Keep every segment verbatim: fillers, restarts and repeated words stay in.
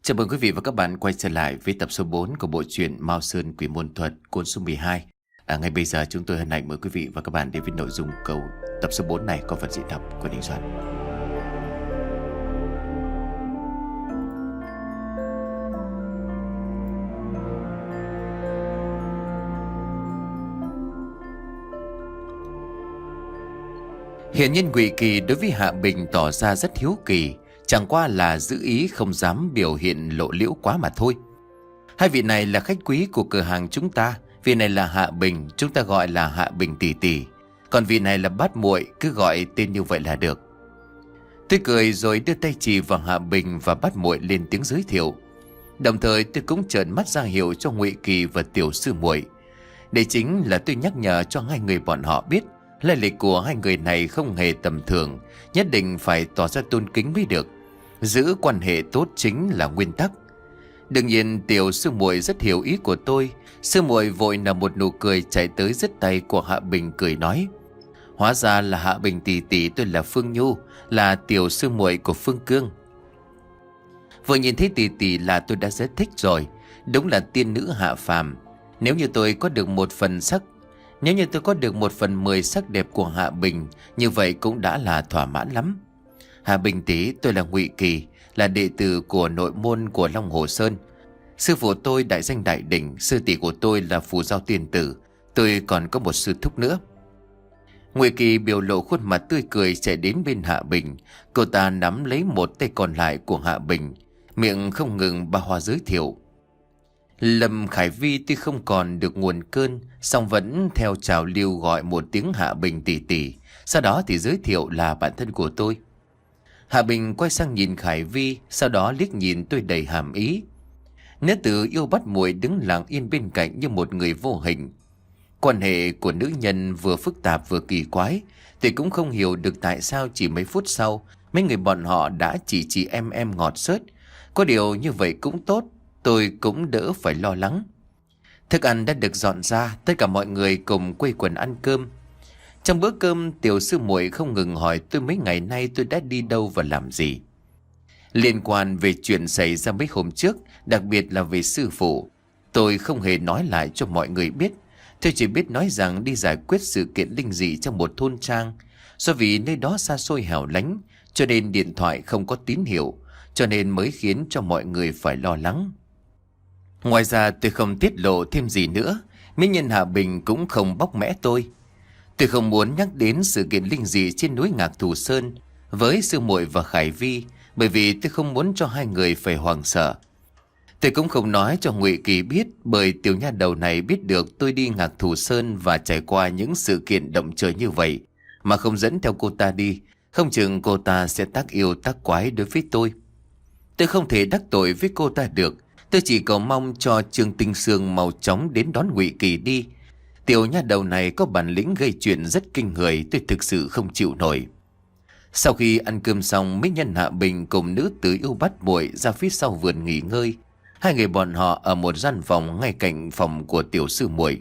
Chào mừng quý vị và các bạn quay trở lại với tập số bốn của bộ truyện Mao Sơn Quỷ Môn Thuật cuốn số mười hai. À, ngay bây giờ chúng tôi hân hạnh mời quý vị và các bạn đến với nội dung câu tập số bốn này có phần diễn đọc của Đình Doan. Hiển nhiên Ngụy Kỳ đối với Hạ Bình tỏ ra rất hiếu kỳ, chẳng qua là giữ ý không dám biểu hiện lộ liễu quá mà thôi. Hai vị này là khách quý của cửa hàng chúng ta. Vị này là Hạ Bình, chúng ta gọi là Hạ Bình tỷ tỷ. Còn vị này là Bát Muội, cứ gọi tên như vậy là được. Tôi cười rồi đưa tay chỉ vào Hạ Bình và Bát Muội lên tiếng giới thiệu. Đồng thời tôi cũng trợn mắt ra hiệu cho Ngụy Kỳ và Tiểu Sư Muội. Đây chính là tôi nhắc nhở cho hai người bọn họ biết lai lịch của hai người này không hề tầm thường, nhất định phải tỏ ra tôn kính mới được. Giữ quan hệ tốt chính là nguyên tắc. Đương nhiên Tiểu Sư Muội rất hiểu ý của tôi. Sư Muội vội nở một nụ cười chạy tới giật tay của Hạ Bình cười nói: Hóa ra là Hạ Bình tỷ tỷ, tôi là Phương Nhu, là Tiểu Sư Muội của Phương Cương. Vừa nhìn thấy tỷ tỷ là tôi đã rất thích rồi. Đúng là tiên nữ hạ phàm. Nếu như tôi có được một phần sắc Nếu như tôi có được một phần mười sắc đẹp của Hạ Bình, như vậy cũng đã là thỏa mãn lắm. Hạ Bình tỷ, tôi là Ngụy Kỳ, là đệ tử của nội môn của Long Hồ Sơn. Sư phụ tôi đại danh đại đỉnh, sư tỷ của tôi là Phù Giao Tiên Tử, tôi còn có một sư thúc nữa. Ngụy Kỳ biểu lộ khuôn mặt tươi cười chạy đến bên Hạ Bình. Cô ta nắm lấy một tay còn lại của Hạ Bình, miệng không ngừng ba hoa giới thiệu. Lâm Khải Vi tuy không còn được nguồn cơn, song vẫn theo trào lưu gọi một tiếng Hạ Bình tỷ tỷ. Sau đó thì giới thiệu là bạn thân của tôi. Hạ Bình quay sang nhìn Khải Vi, sau đó liếc nhìn tôi đầy hàm ý. Nữ tử yêu Bát Muội đứng lặng yên bên cạnh như một người vô hình. Quan hệ của nữ nhân vừa phức tạp vừa kỳ quái, thì cũng không hiểu được tại sao chỉ mấy phút sau mấy người bọn họ đã chỉ chỉ em em ngọt xớt. Có điều như vậy cũng tốt, tôi cũng đỡ phải lo lắng. Thức ăn đã được dọn ra, tất cả mọi người cùng quây quần ăn cơm. Trong bữa cơm, Tiểu Sư Muội không ngừng hỏi tôi mấy ngày nay tôi đã đi đâu và làm gì. Liên quan về chuyện xảy ra mấy hôm trước, đặc biệt là về sư phụ, tôi không hề nói lại cho mọi người biết. Tôi chỉ biết nói rằng đi giải quyết sự kiện linh dị trong một thôn trang. Do vì nơi đó xa xôi hẻo lánh, cho nên điện thoại không có tín hiệu, cho nên mới khiến cho mọi người phải lo lắng. Ngoài ra tôi không tiết lộ thêm gì nữa. Mỹ nhân Hạ Bình cũng không bóc mẽ tôi. Tôi không muốn nhắc đến sự kiện linh dị trên núi Ngạc Thù Sơn với Sư Muội và Khải Vi, bởi vì tôi không muốn cho hai người phải hoảng sợ. Tôi cũng không nói cho Ngụy Kỳ biết, bởi tiểu nha đầu này biết được tôi đi Ngạc Thù Sơn và trải qua những sự kiện động trời như vậy mà không dẫn theo cô ta đi, không chừng cô ta sẽ tác yêu tác quái đối với tôi. Tôi không thể đắc tội với cô ta được. Tôi chỉ cầu mong cho Trương Tinh Sương mau chóng đến đón Ngụy Kỳ đi. Tiểu nha đầu này có bản lĩnh gây chuyện rất kinh người, tôi thực sự không chịu nổi. Sau khi ăn cơm xong, mỹ nhân Hạ Bình cùng nữ tử yêu Bát Muội ra phía sau vườn nghỉ ngơi. Hai người bọn họ ở một gian phòng ngay cạnh phòng của Tiểu Sư Muội.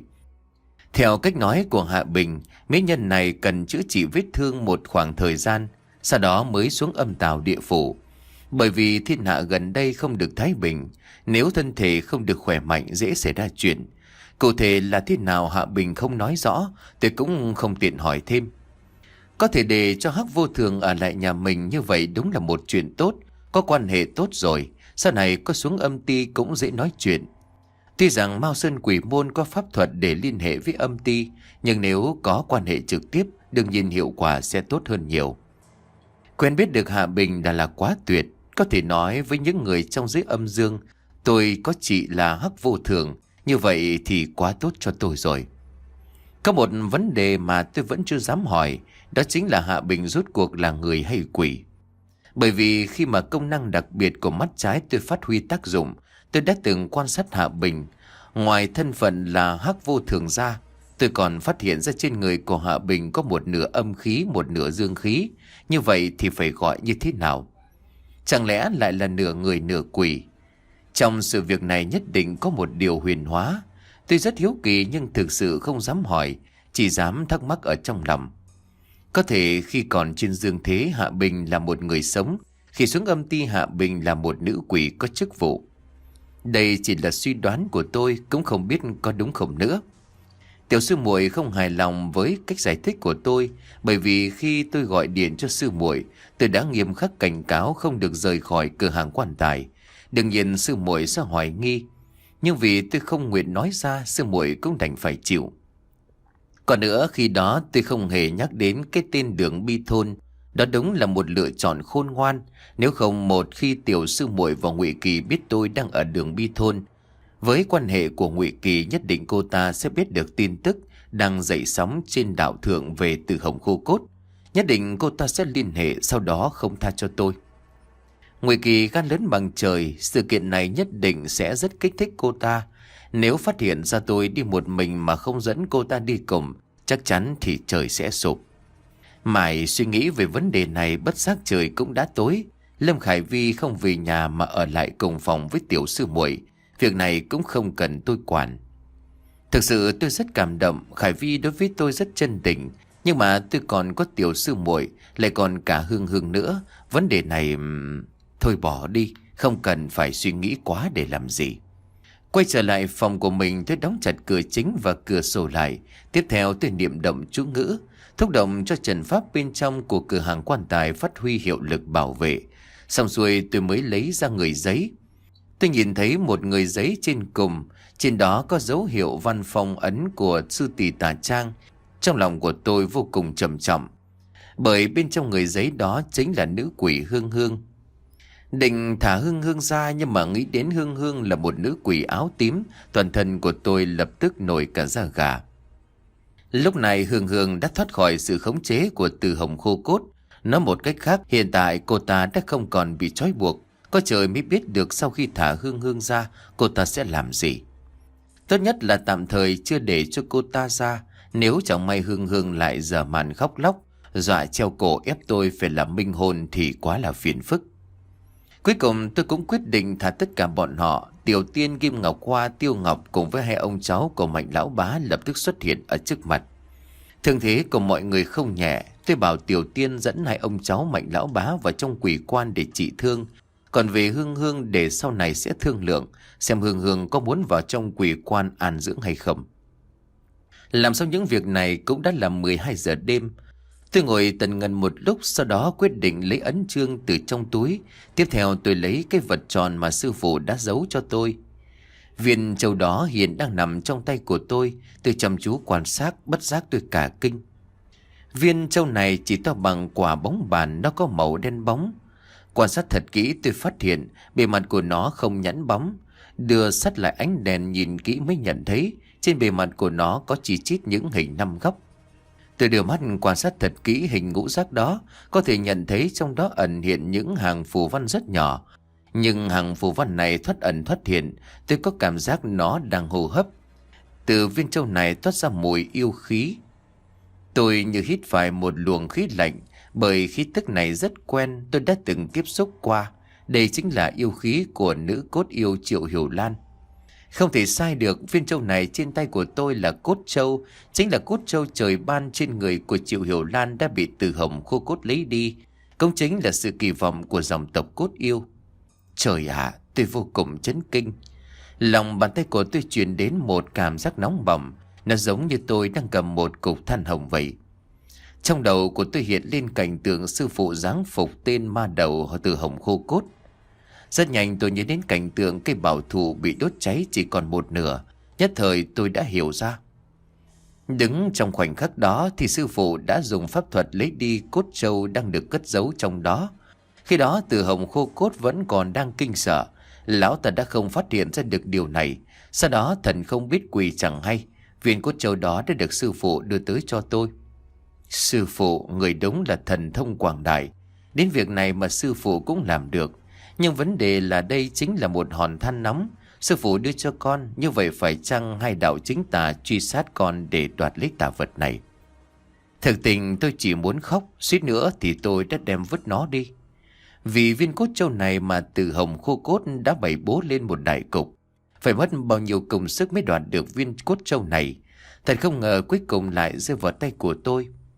Theo cách nói của Hạ Bình, mỹ nhân này cần chữa trị vết thương một khoảng thời gian, sau đó mới xuống âm tào địa phủ. Bởi vì thiên hạ gần đây không được thái bình, nếu thân thể không được khỏe mạnh dễ xảy ra chuyện. Cụ thể là thế nào Hạ Bình không nói rõ, tôi cũng không tiện hỏi thêm. Có thể để cho Hắc Vô Thường ở lại nhà mình như vậy đúng là một chuyện tốt, có quan hệ tốt rồi, sau này có xuống âm ti cũng dễ nói chuyện. Tuy rằng Mao Sơn Quỷ Môn có pháp thuật để liên hệ với âm ti, nhưng nếu có quan hệ trực tiếp, đương nhiên hiệu quả sẽ tốt hơn nhiều. Quen biết được Hạ Bình đã là quá tuyệt. Có thể nói với những người trong giới âm dương, tôi có chị là Hắc Vô Thường, như vậy thì quá tốt cho tôi rồi. Có một vấn đề mà tôi vẫn chưa dám hỏi, đó chính là Hạ Bình rốt cuộc là người hay quỷ. Bởi vì khi mà công năng đặc biệt của mắt trái tôi phát huy tác dụng, tôi đã từng quan sát Hạ Bình. Ngoài thân phận là Hắc Vô Thường ra, tôi còn phát hiện ra trên người của Hạ Bình có một nửa âm khí, một nửa dương khí. Như vậy thì phải gọi như thế nào? Chẳng lẽ lại là nửa người nửa quỷ? Trong sự việc này nhất định có một điều huyền hóa. Tôi rất hiếu kỳ nhưng thực sự không dám hỏi, chỉ dám thắc mắc ở trong lòng. Có thể khi còn trên dương thế, Hạ Bình là một người sống, Khi xuống âm ti Hạ Bình là một nữ quỷ có chức vụ. Đây chỉ là suy đoán của tôi, cũng không biết có đúng không nữa. Tiểu sư muội không hài lòng với cách giải thích của tôi, bởi vì khi tôi gọi điện cho sư muội, tôi đã nghiêm khắc cảnh cáo không được rời khỏi cửa hàng quan tài. Đương nhiên sư muội sẽ hoài nghi, nhưng vì tôi không nguyện nói ra, sư muội cũng đành phải chịu. Còn nữa, khi đó tôi không hề nhắc đến cái tên Đường Bi Thôn. Đó đúng là một lựa chọn khôn ngoan. Nếu không, một khi tiểu sư muội và Ngụy Kỳ biết tôi đang ở Đường Bi Thôn, với quan hệ của Ngụy Kỳ, nhất định cô ta sẽ biết được tin tức đang dậy sóng trên đạo thượng về Từ Hồng Khô Cốt. Nhất định cô ta sẽ liên hệ, sau đó không tha cho tôi. Ngụy Kỳ gan lớn bằng trời, sự kiện này nhất định sẽ rất kích thích cô ta. Nếu phát hiện ra tôi đi một mình mà không dẫn cô ta đi cùng, chắc chắn thì trời sẽ sụp. Mãi suy nghĩ về vấn đề này, bất giác trời cũng đã tối. Lâm Khải Vi không về nhà mà ở lại cùng phòng với tiểu sư muội. Việc này cũng không cần tôi quản. Thực sự tôi rất cảm động. Khải Vi đối với tôi rất chân tình, nhưng mà tôi còn có tiểu sư muội, lại còn cả Hương Hương nữa. Vấn đề này thôi bỏ đi, không cần phải suy nghĩ quá để làm gì. Quay trở lại phòng của mình, tôi đóng chặt cửa chính và cửa sổ lại. Tiếp theo tôi niệm động chú ngữ, thúc động cho trận pháp bên trong của cửa hàng quan tài phát huy hiệu lực bảo vệ. Xong xuôi tôi mới lấy ra người giấy. Tôi nhìn thấy một người giấy trên cùng, trên đó có dấu hiệu văn phong ấn của sư tỷ Tà Trang. Trong lòng của tôi vô cùng trầm trọng, bởi bên trong người giấy đó chính là nữ quỷ Hương Hương. Định thả Hương Hương ra, nhưng mà nghĩ đến Hương Hương là một nữ quỷ áo tím, toàn thân của tôi lập tức nổi cả da gà. Lúc này Hương Hương đã thoát khỏi sự khống chế của Từ Hồng Khô Cốt. Nói một cách khác, hiện tại cô ta đã không còn bị trói buộc. Có trời mới biết được sau khi thả Hương Hương ra, cô ta sẽ làm gì. Tốt nhất là tạm thời chưa để cho cô ta ra. Nếu chẳng may Hương Hương lại giở màn khóc lóc, dọa treo cổ ép tôi phải làm minh hôn thì quá là phiền phức. Cuối cùng tôi cũng quyết định thả tất cả bọn họ. Tiểu Tiên, Kim Ngọc Hoa, Tiêu Ngọc cùng với hai ông cháu của Mạnh Lão Bá lập tức xuất hiện ở trước mặt. Thương thế của mọi người không nhẹ. Tôi bảo Tiểu Tiên dẫn hai ông cháu Mạnh Lão Bá vào trong quỷ quan để trị thương. Còn về Hương Hương để sau này sẽ thương lượng, xem Hương Hương có muốn vào trong quỷ quan an dưỡng hay không. Làm xong những việc này cũng đã là mười hai giờ đêm. Tôi ngồi tần ngần một lúc, sau đó quyết định lấy ấn chương từ trong túi. Tiếp theo tôi lấy cái vật tròn mà sư phụ đã giấu cho tôi. Viên châu đó hiện đang nằm trong tay của tôi. Tôi chăm chú quan sát, bất giác tôi cả kinh. Viên châu này chỉ to bằng quả bóng bàn, nó có màu đen bóng. Quan sát thật kỹ tôi phát hiện bề mặt của nó không nhẵn bóng. Đưa sát lại ánh đèn nhìn kỹ mới nhận thấy trên bề mặt của nó có chi chít những hình năm góc. Tôi đưa mắt quan sát thật kỹ hình ngũ giác đó, có thể nhận thấy trong đó ẩn hiện những hàng phù văn rất nhỏ. Nhưng hàng phù văn này thoát ẩn thoát hiện, tôi có cảm giác nó đang hô hấp. Từ viên châu này toát ra mùi yêu khí. Tôi như hít phải một luồng khí lạnh, bởi khí tức này rất quen, tôi đã từng tiếp xúc qua. Đây chính là yêu khí của nữ cốt yêu Triệu Hiểu Lan. Không thể sai được, viên châu này trên tay của tôi là cốt châu, chính là cốt châu trời ban trên người của Triệu Hiểu Lan đã bị Từ Hồng Khô Cốt lấy đi, cũng chính là sự kỳ vọng của dòng tộc cốt yêu. Trời ạ, tôi vô cùng chấn kinh. Lòng bàn tay của tôi truyền đến một cảm giác nóng bỏng, nó giống như tôi đang cầm một cục than hồng vậy. Trong đầu của tôi hiện lên cảnh tượng sư phụ giáng phục tên ma đầu Từ Hồng Khô Cốt. Rất nhanh tôi nhớ đến cảnh tượng cây bảo thụ bị đốt cháy chỉ còn một nửa. Nhất thời tôi đã hiểu ra. Đứng trong khoảnh khắc đó thì sư phụ đã dùng pháp thuật lấy đi cốt châu đang được cất giấu trong đó. Khi đó Từ Hồng Khô Cốt vẫn còn đang kinh sợ. Lão ta đã không phát hiện ra được điều này. Sau đó thần không biết quỷ chẳng hay, viên cốt châu đó đã được sư phụ đưa tới cho tôi. Sư phụ, người đúng là thần thông quảng đại. Đến việc này mà sư phụ cũng làm được. Nhưng vấn đề là đây chính là một hòn than nóng. Sư phụ đưa cho con, như vậy phải chăng hai đạo chính tà truy sát con để đoạt lấy tà vật này? Thực tình tôi chỉ muốn khóc, suýt nữa thì tôi đã đem vứt nó đi. Vì viên cốt châu này mà Từ Hồng Khô Cốt đã bày bố lên một đại cục. Phải mất bao nhiêu công sức mới đoạt được viên cốt châu này. Thật không ngờ cuối cùng lại rơi vào tay của tôi.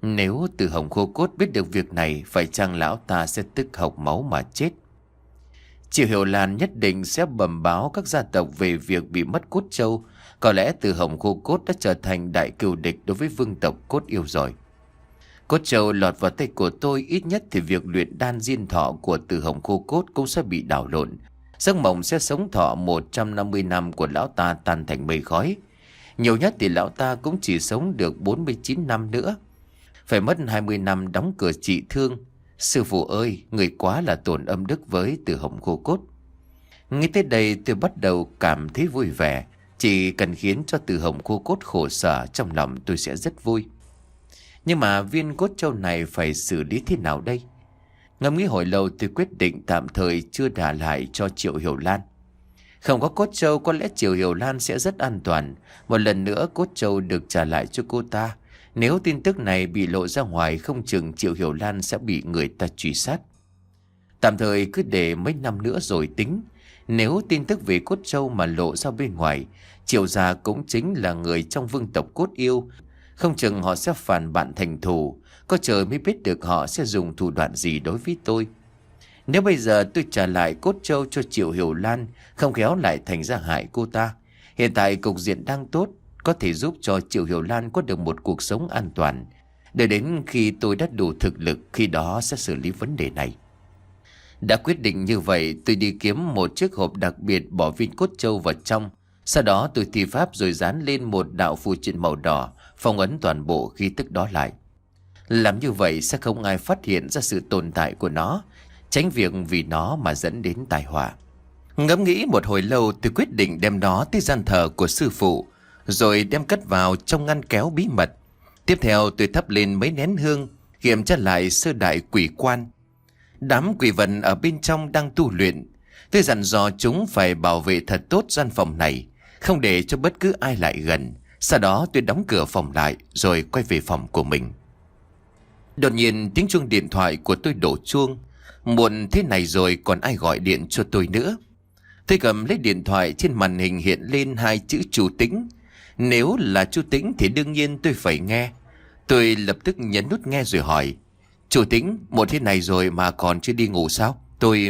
Nếu Từ Hồng Khô Cốt biết được việc này, phải chăng lão ta sẽ tức hộc máu mà chết? Triệu Hiểu Lan nhất định sẽ bẩm báo các gia tộc về việc bị mất cốt trâu. Có lẽ Từ Hồng Khô Cốt đã trở thành đại cừu địch đối với vương tộc Cốt Yêu rồi. Cốt trâu lọt vào tay của tôi, ít nhất thì việc luyện đan diên thọ của Từ Hồng Khô Cốt cũng sẽ bị đảo lộn. Giấc mộng sẽ sống thọ một trăm năm mươi năm của lão ta tan thành mây khói. Nhiều nhất thì lão ta cũng chỉ sống được bốn mươi chín năm nữa. Phải mất hai mươi năm đóng cửa trị thương. Sư phụ ơi, người quá là tổn âm đức với Từ Hồng Khô Cốt. Nghĩ tới đây tôi bắt đầu cảm thấy vui vẻ. Chỉ cần khiến cho Từ Hồng Khô Cốt khổ sở, trong lòng tôi sẽ rất vui. Nhưng mà viên cốt trâu này phải xử lý thế nào đây? Ngẫm nghĩ hồi lâu, tôi quyết định tạm thời chưa trả lại cho Triệu Hiểu Lan. Không có cốt trâu, có lẽ Triệu Hiểu Lan sẽ rất an toàn. Một lần nữa cốt trâu được trả lại cho cô ta. Nếu tin tức này bị lộ ra ngoài, không chừng Triệu Hiểu Lan sẽ bị người ta truy sát. Tạm thời cứ để mấy năm nữa rồi tính. Nếu tin tức về cốt trâu mà lộ ra bên ngoài, Triệu gia cũng chính là người trong vương tộc Cốt Yêu. Không chừng họ sẽ phản bạn thành thù. Có trời mới biết được họ sẽ dùng thủ đoạn gì đối với tôi. Nếu bây giờ tôi trả lại cốt trâu cho Triệu Hiểu Lan, không khéo lại thành ra hại cô ta. Hiện tại cục diện đang tốt, có thể giúp cho Triệu Hiểu Lan có được một cuộc sống an toàn. Để đến khi tôi đã đủ thực lực, khi đó sẽ xử lý vấn đề này. Đã quyết định như vậy, tôi đi kiếm một chiếc hộp đặc biệt, bỏ viên cốt trâu vào trong. Sau đó tôi thi pháp rồi dán lên một đạo phù triện màu đỏ, phong ấn toàn bộ khí tức đó lại. Làm như vậy sẽ không ai phát hiện ra sự tồn tại của nó, tránh việc vì nó mà dẫn đến tai họa. Ngẫm nghĩ một hồi lâu, tôi quyết định đem nó tới gian thờ của sư phụ, rồi đem cất vào trong ngăn kéo bí mật. Tiếp theo tôi thắp lên mấy nén hương, kiểm tra lại sơ đại quỷ quan. Đám quỷ vật ở bên trong đang tu luyện. Tôi dặn dò chúng phải bảo vệ thật tốt gian phòng này, không để cho bất cứ ai lại gần. Sau đó tôi đóng cửa phòng lại, rồi quay về phòng của mình. Đột nhiên tiếng chuông điện thoại của tôi đổ chuông. Muộn thế này rồi còn ai gọi điện cho tôi nữa. Tôi cầm lấy điện thoại, trên màn hình hiện lên hai chữ Chu Tĩnh. Nếu là Chu Tĩnh thì đương nhiên tôi phải nghe. Tôi lập tức nhấn nút nghe rồi hỏi: Chu Tĩnh, muộn thế này rồi mà còn chưa đi ngủ sao? Tôi...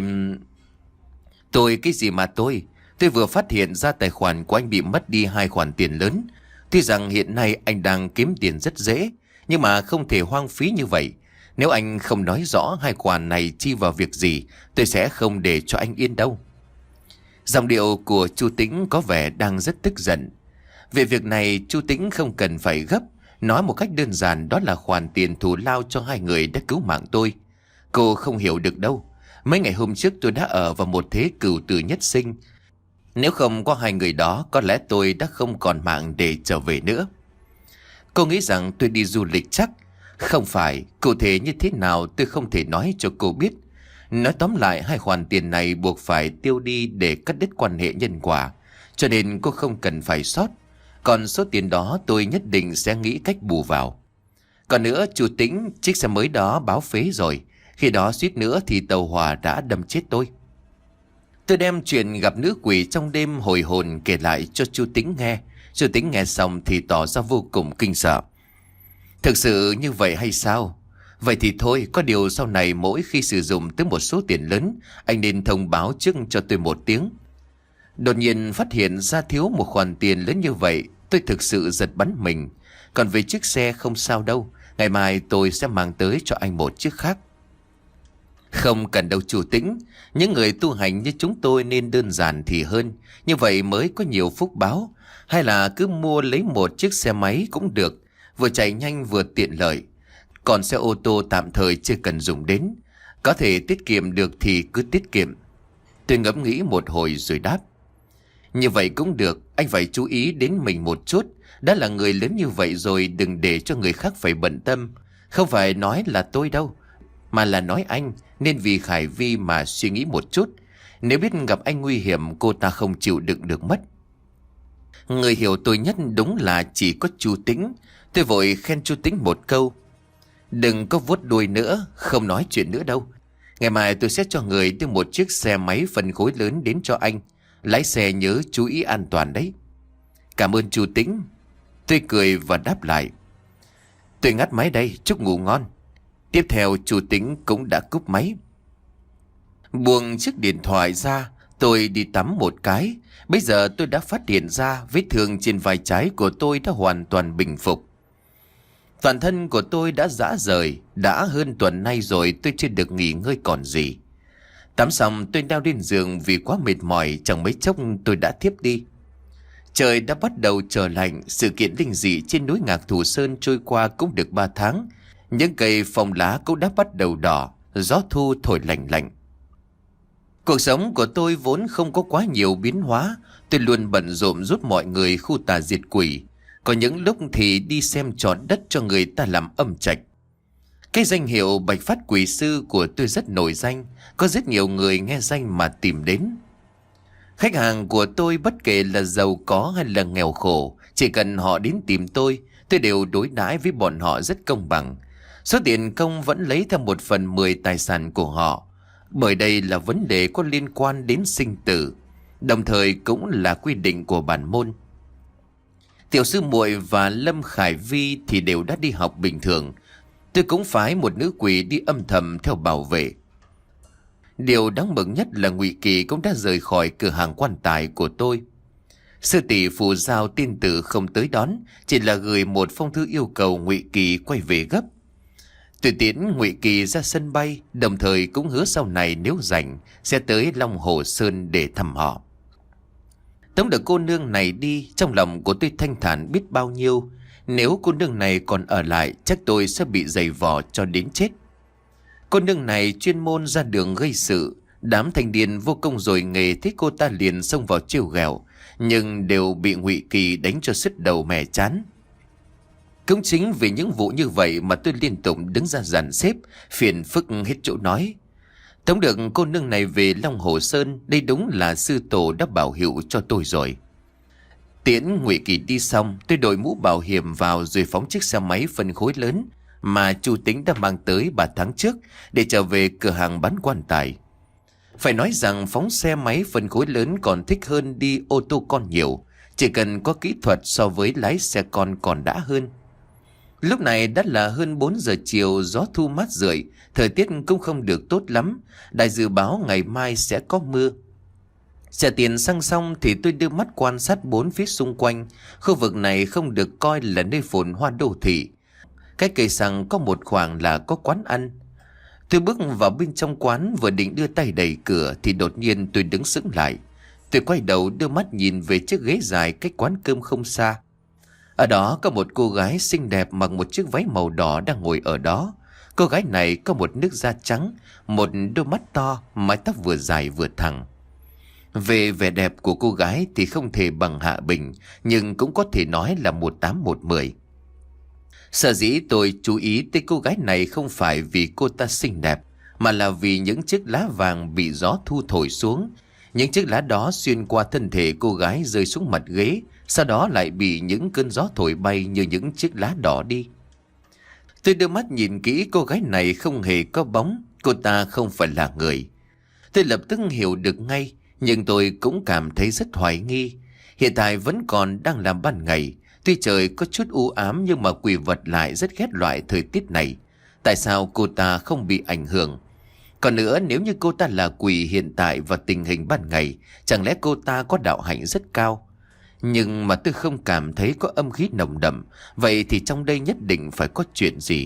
Tôi cái gì mà tôi? Tôi vừa phát hiện ra tài khoản của anh bị mất đi hai khoản tiền lớn. Tuy rằng hiện nay anh đang kiếm tiền rất dễ, nhưng mà không thể hoang phí như vậy. Nếu anh không nói rõ hai khoản này chi vào việc gì, tôi sẽ không để cho anh yên đâu. Giọng điệu của Chu Tĩnh có vẻ đang rất tức giận. Về việc này Chu Tĩnh không cần phải gấp. Nói một cách đơn giản, đó là khoản tiền thù lao cho hai người đã cứu mạng tôi. Cô không hiểu được đâu. Mấy ngày hôm trước tôi đã ở vào một thế cửu tử nhất sinh. Nếu không có hai người đó, có lẽ tôi đã không còn mạng để trở về nữa. Cô nghĩ rằng tôi đi du lịch chắc? Không phải, cụ thể như thế nào tôi không thể nói cho cô biết. Nói tóm lại, hai khoản tiền này buộc phải tiêu đi để cắt đứt quan hệ nhân quả, cho nên cô không cần phải sót. Còn số tiền đó tôi nhất định sẽ nghĩ cách bù vào. Còn nữa, Chu Tĩnh, chiếc xe mới đó báo phế rồi. Khi đó suýt nữa thì tàu hỏa đã đâm chết tôi. Tôi đem chuyện gặp nữ quỷ trong đêm hồi hồn kể lại cho Chu Tĩnh nghe. Chu Tĩnh nghe xong thì tỏ ra vô cùng kinh sợ. Thực sự như vậy hay sao? Vậy thì thôi, có điều sau này mỗi khi sử dụng tới một số tiền lớn, anh nên thông báo trước cho tôi một tiếng. Đột nhiên phát hiện ra thiếu một khoản tiền lớn như vậy, tôi thực sự giật bắn mình. Còn về chiếc xe không sao đâu, ngày mai tôi sẽ mang tới cho anh một chiếc khác. Không cần đâu Chu Tĩnh, những người tu hành như chúng tôi nên đơn giản thì hơn, như vậy mới có nhiều phúc báo. Hay là cứ mua lấy một chiếc xe máy cũng được, vừa chạy nhanh vừa tiện lợi. Còn xe ô tô tạm thời chưa cần dùng đến, có thể tiết kiệm được thì cứ tiết kiệm. Tôi ngẫm nghĩ một hồi rồi đáp: Như vậy cũng được, anh phải chú ý đến mình một chút. Đã là người lớn như vậy rồi, đừng để cho người khác phải bận tâm. Không phải nói là tôi đâu, mà là nói anh, nên vì Khải Vi mà suy nghĩ một chút. Nếu biết gặp anh nguy hiểm, cô ta không chịu đựng được mất. Người hiểu tôi nhất đúng là chỉ có Chu Tĩnh. Tôi vội khen Chu Tĩnh một câu: Đừng có vuốt đuôi nữa, không nói chuyện nữa đâu. Ngày mai tôi sẽ cho người đưa một chiếc xe máy phân khối lớn đến cho anh. Lái xe nhớ chú ý an toàn đấy. Cảm ơn Chu Tĩnh. Tôi cười và đáp lại: Tôi ngắt máy đây, chúc ngủ ngon. Tiếp theo chủ Tính cũng đã cúp máy. Buông chiếc điện thoại ra, tôi đi tắm một cái. Bây giờ tôi đã phát hiện ra vết thương trên vai trái của tôi đã hoàn toàn bình phục. Toàn thân của tôi đã rã rời, đã hơn tuần nay rồi tôi chưa được nghỉ ngơi còn gì. Tắm xong tôi leo lên giường vì quá mệt mỏi, chẳng mấy chốc tôi đã thiếp đi. Trời đã bắt đầu trở lạnh, sự kiện linh dị trên núi Ngạc Thù Sơn trôi qua cũng được ba tháng. Những cây phong lá cũng đã bắt đầu đỏ, gió thu thổi lạnh lạnh. Cuộc sống của tôi vốn không có quá nhiều biến hóa, tôi luôn bận rộn giúp mọi người khu tà diệt quỷ. Có những lúc thì đi xem trọn đất cho người ta làm âm trạch. Cái danh hiệu Bạch Phát Quỷ Sư của tôi rất nổi danh, có rất nhiều người nghe danh mà tìm đến. Khách hàng của tôi bất kể là giàu có hay là nghèo khổ, chỉ cần họ đến tìm tôi, tôi đều đối đãi với bọn họ rất công bằng. Số tiền công vẫn lấy theo một phần mười tài sản của họ, bởi đây là vấn đề có liên quan đến sinh tử, đồng thời cũng là quy định của bản môn. Tiểu sư muội và Lâm Khải Vi thì đều đã đi học bình thường. Tôi cũng phái một nữ quỷ đi âm thầm theo bảo vệ. Điều đáng mừng nhất là Ngụy Kỳ cũng đã rời khỏi cửa hàng quan tài của tôi. Sư tỷ phù giao tin tử không tới đón, chỉ là gửi một phong thư yêu cầu Ngụy Kỳ quay về gấp. Tôi tiễn Ngụy Kỳ ra sân bay, đồng thời cũng hứa sau này nếu rảnh sẽ tới Long Hồ Sơn để thăm họ. Tống được cô nương này đi, trong lòng của tôi thanh thản biết bao nhiêu. Nếu cô nương này còn ở lại, chắc tôi sẽ bị giày vò cho đến chết. Cô nương này chuyên môn ra đường gây sự, đám thanh niên vô công rồi nghề thấy cô ta liền xông vào trêu ghẹo, nhưng đều bị Ngụy Kỳ đánh cho sứt đầu mẻ chán. Cũng chính vì những vụ như vậy mà tôi liên tục đứng ra dàn xếp, phiền phức hết chỗ nói. Tống được cô nương này về Long Hồ Sơn, đây đúng là sư tổ đã bảo hiệu cho tôi rồi. Tiễn Ngụy Kỳ đi xong, tôi đội mũ bảo hiểm vào rồi phóng chiếc xe máy phân khối lớn mà chủ Tính đã mang tới ba tháng trước để trở về cửa hàng bán quan tài. Phải nói rằng phóng xe máy phân khối lớn còn thích hơn đi ô tô con nhiều, chỉ cần có kỹ thuật so với lái xe con còn đã hơn. Lúc này đã là hơn bốn giờ chiều, gió thu mát rượi, thời tiết cũng không được tốt lắm, đài dự báo ngày mai sẽ có mưa. Trả tiền xăng xong thì tôi đưa mắt quan sát bốn phía xung quanh. Khu vực này không được coi là nơi phồn hoa đô thị. Cái cây xăng có một khoảng là có quán ăn. Tôi bước vào bên trong quán, vừa định đưa tay đẩy cửa thì đột nhiên tôi đứng sững lại. Tôi quay đầu đưa mắt nhìn về chiếc ghế dài cách quán cơm không xa. Ở đó có một cô gái xinh đẹp mặc một chiếc váy màu đỏ đang ngồi ở đó. Cô gái này có một nước da trắng, một đôi mắt to, mái tóc vừa dài vừa thẳng. Về vẻ đẹp của cô gái thì không thể bằng Hạ Bình, nhưng cũng có thể nói là một tám một mười. Sở dĩ tôi chú ý tới cô gái này không phải vì cô ta xinh đẹp, mà là vì những chiếc lá vàng bị gió thu thổi xuống. Những chiếc lá đó xuyên qua thân thể cô gái rơi xuống mặt ghế, sau đó lại bị những cơn gió thổi bay như những chiếc lá đỏ đi. Tôi đưa mắt nhìn kỹ, cô gái này không hề có bóng, cô ta không phải là người. Tôi lập tức hiểu được ngay, nhưng tôi cũng cảm thấy rất hoài nghi. Hiện tại vẫn còn đang làm ban ngày, tuy trời có chút u ám nhưng mà quỷ vật lại rất ghét loại thời tiết này. Tại sao cô ta không bị ảnh hưởng? Còn nữa, nếu như cô ta là quỷ hiện tại và tình hình ban ngày, chẳng lẽ cô ta có đạo hạnh rất cao? Nhưng mà tôi không cảm thấy có âm khí nồng đậm, vậy thì trong đây nhất định phải có chuyện gì.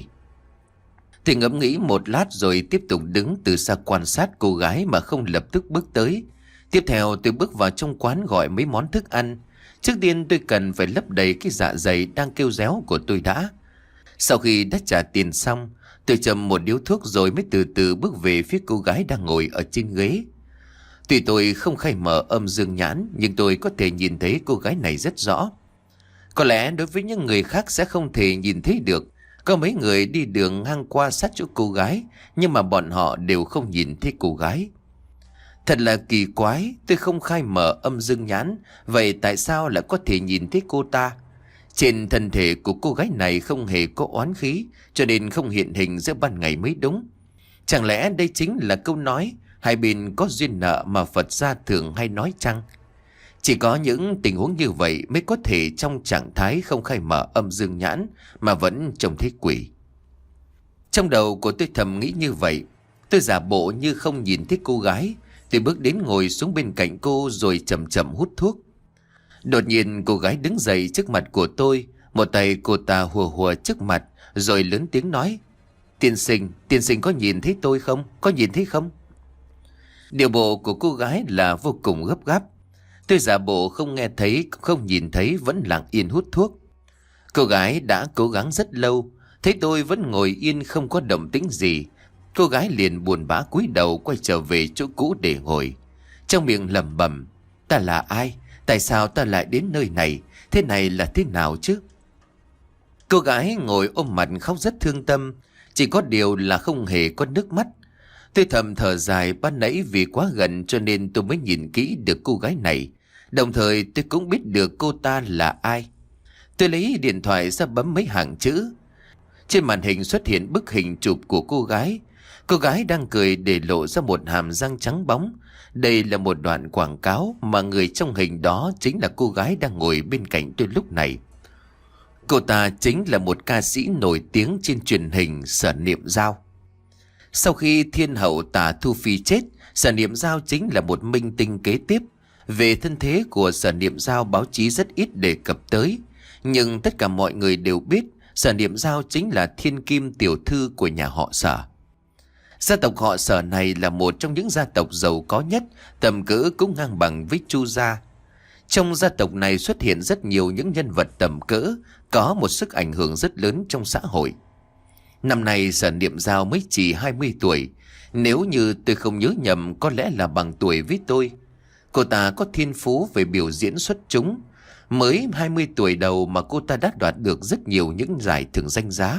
Tôi ngẫm nghĩ một lát rồi tiếp tục đứng từ xa quan sát cô gái mà không lập tức bước tới. Tiếp theo tôi bước vào trong quán gọi mấy món thức ăn. Trước tiên tôi cần phải lấp đầy cái dạ dày đang kêu réo của tôi đã. Sau khi đã trả tiền xong, tôi châm một điếu thuốc rồi mới từ từ bước về phía cô gái đang ngồi ở trên ghế. Tuy tôi không khai mở âm dương nhãn, nhưng tôi có thể nhìn thấy cô gái này rất rõ. Có lẽ đối với những người khác sẽ không thể nhìn thấy được. Có mấy người đi đường ngang qua sát chỗ cô gái, nhưng mà bọn họ đều không nhìn thấy cô gái. Thật là kỳ quái, tôi không khai mở âm dương nhãn, vậy tại sao lại có thể nhìn thấy cô ta? Trên thân thể của cô gái này không hề có oán khí, cho nên không hiện hình giữa ban ngày mới đúng. Chẳng lẽ đây chính là câu nói hai bên có duyên nợ mà Phật gia thường hay nói chăng? Chỉ có những tình huống như vậy mới có thể trong trạng thái không khai mở âm dương nhãn mà vẫn trông thấy quỷ. Trong đầu của tôi thầm nghĩ như vậy. Tôi giả bộ như không nhìn thấy cô gái. Tôi bước đến ngồi xuống bên cạnh cô rồi chậm chậm hút thuốc. Đột nhiên cô gái đứng dậy trước mặt của tôi. Một tay cô ta hùa hùa trước mặt rồi lớn tiếng nói: Tiên sinh, tiên sinh có nhìn thấy tôi không? Có nhìn thấy không? Điều bộ của cô gái là vô cùng gấp gáp. Tôi giả bộ không nghe thấy, không nhìn thấy, vẫn lặng yên hút thuốc. Cô gái đã cố gắng rất lâu, thấy tôi vẫn ngồi yên không có động tĩnh gì. Cô gái liền buồn bã cúi đầu quay trở về chỗ cũ để ngồi. Trong miệng lẩm bẩm: Ta là ai? Tại sao ta lại đến nơi này? Thế này là thế nào chứ? Cô gái ngồi ôm mặt khóc rất thương tâm. Chỉ có điều là không hề có nước mắt. Tôi thầm thở dài, ban nãy vì quá gần cho nên tôi mới nhìn kỹ được cô gái này. Đồng thời tôi cũng biết được cô ta là ai. Tôi lấy điện thoại ra bấm mấy hàng chữ. Trên màn hình xuất hiện bức hình chụp của cô gái. Cô gái đang cười để lộ ra một hàm răng trắng bóng. Đây là một đoạn quảng cáo mà người trong hình đó chính là cô gái đang ngồi bên cạnh tôi lúc này. Cô ta chính là một ca sĩ nổi tiếng trên truyền hình Sở Niệm Dao. Sau khi thiên hậu Tả Thu Phi chết, Sở Niệm Dao chính là một minh tinh kế tiếp. Về thân thế của Sở Niệm Dao báo chí rất ít đề cập tới. Nhưng tất cả mọi người đều biết Sở Niệm Dao chính là thiên kim tiểu thư của nhà họ Sở. Gia tộc họ Sở này là một trong những gia tộc giàu có nhất, tầm cỡ cũng ngang bằng với Chu gia. Trong gia tộc này xuất hiện rất nhiều những nhân vật tầm cỡ, có một sức ảnh hưởng rất lớn trong xã hội. Năm nay Sở Niệm Dao mới chỉ hai mươi tuổi, nếu như tôi không nhớ nhầm có lẽ là bằng tuổi với tôi. Cô ta có thiên phú về biểu diễn xuất chúng. Mới hai mươi tuổi đầu mà cô ta đã đoạt được rất nhiều những giải thưởng danh giá.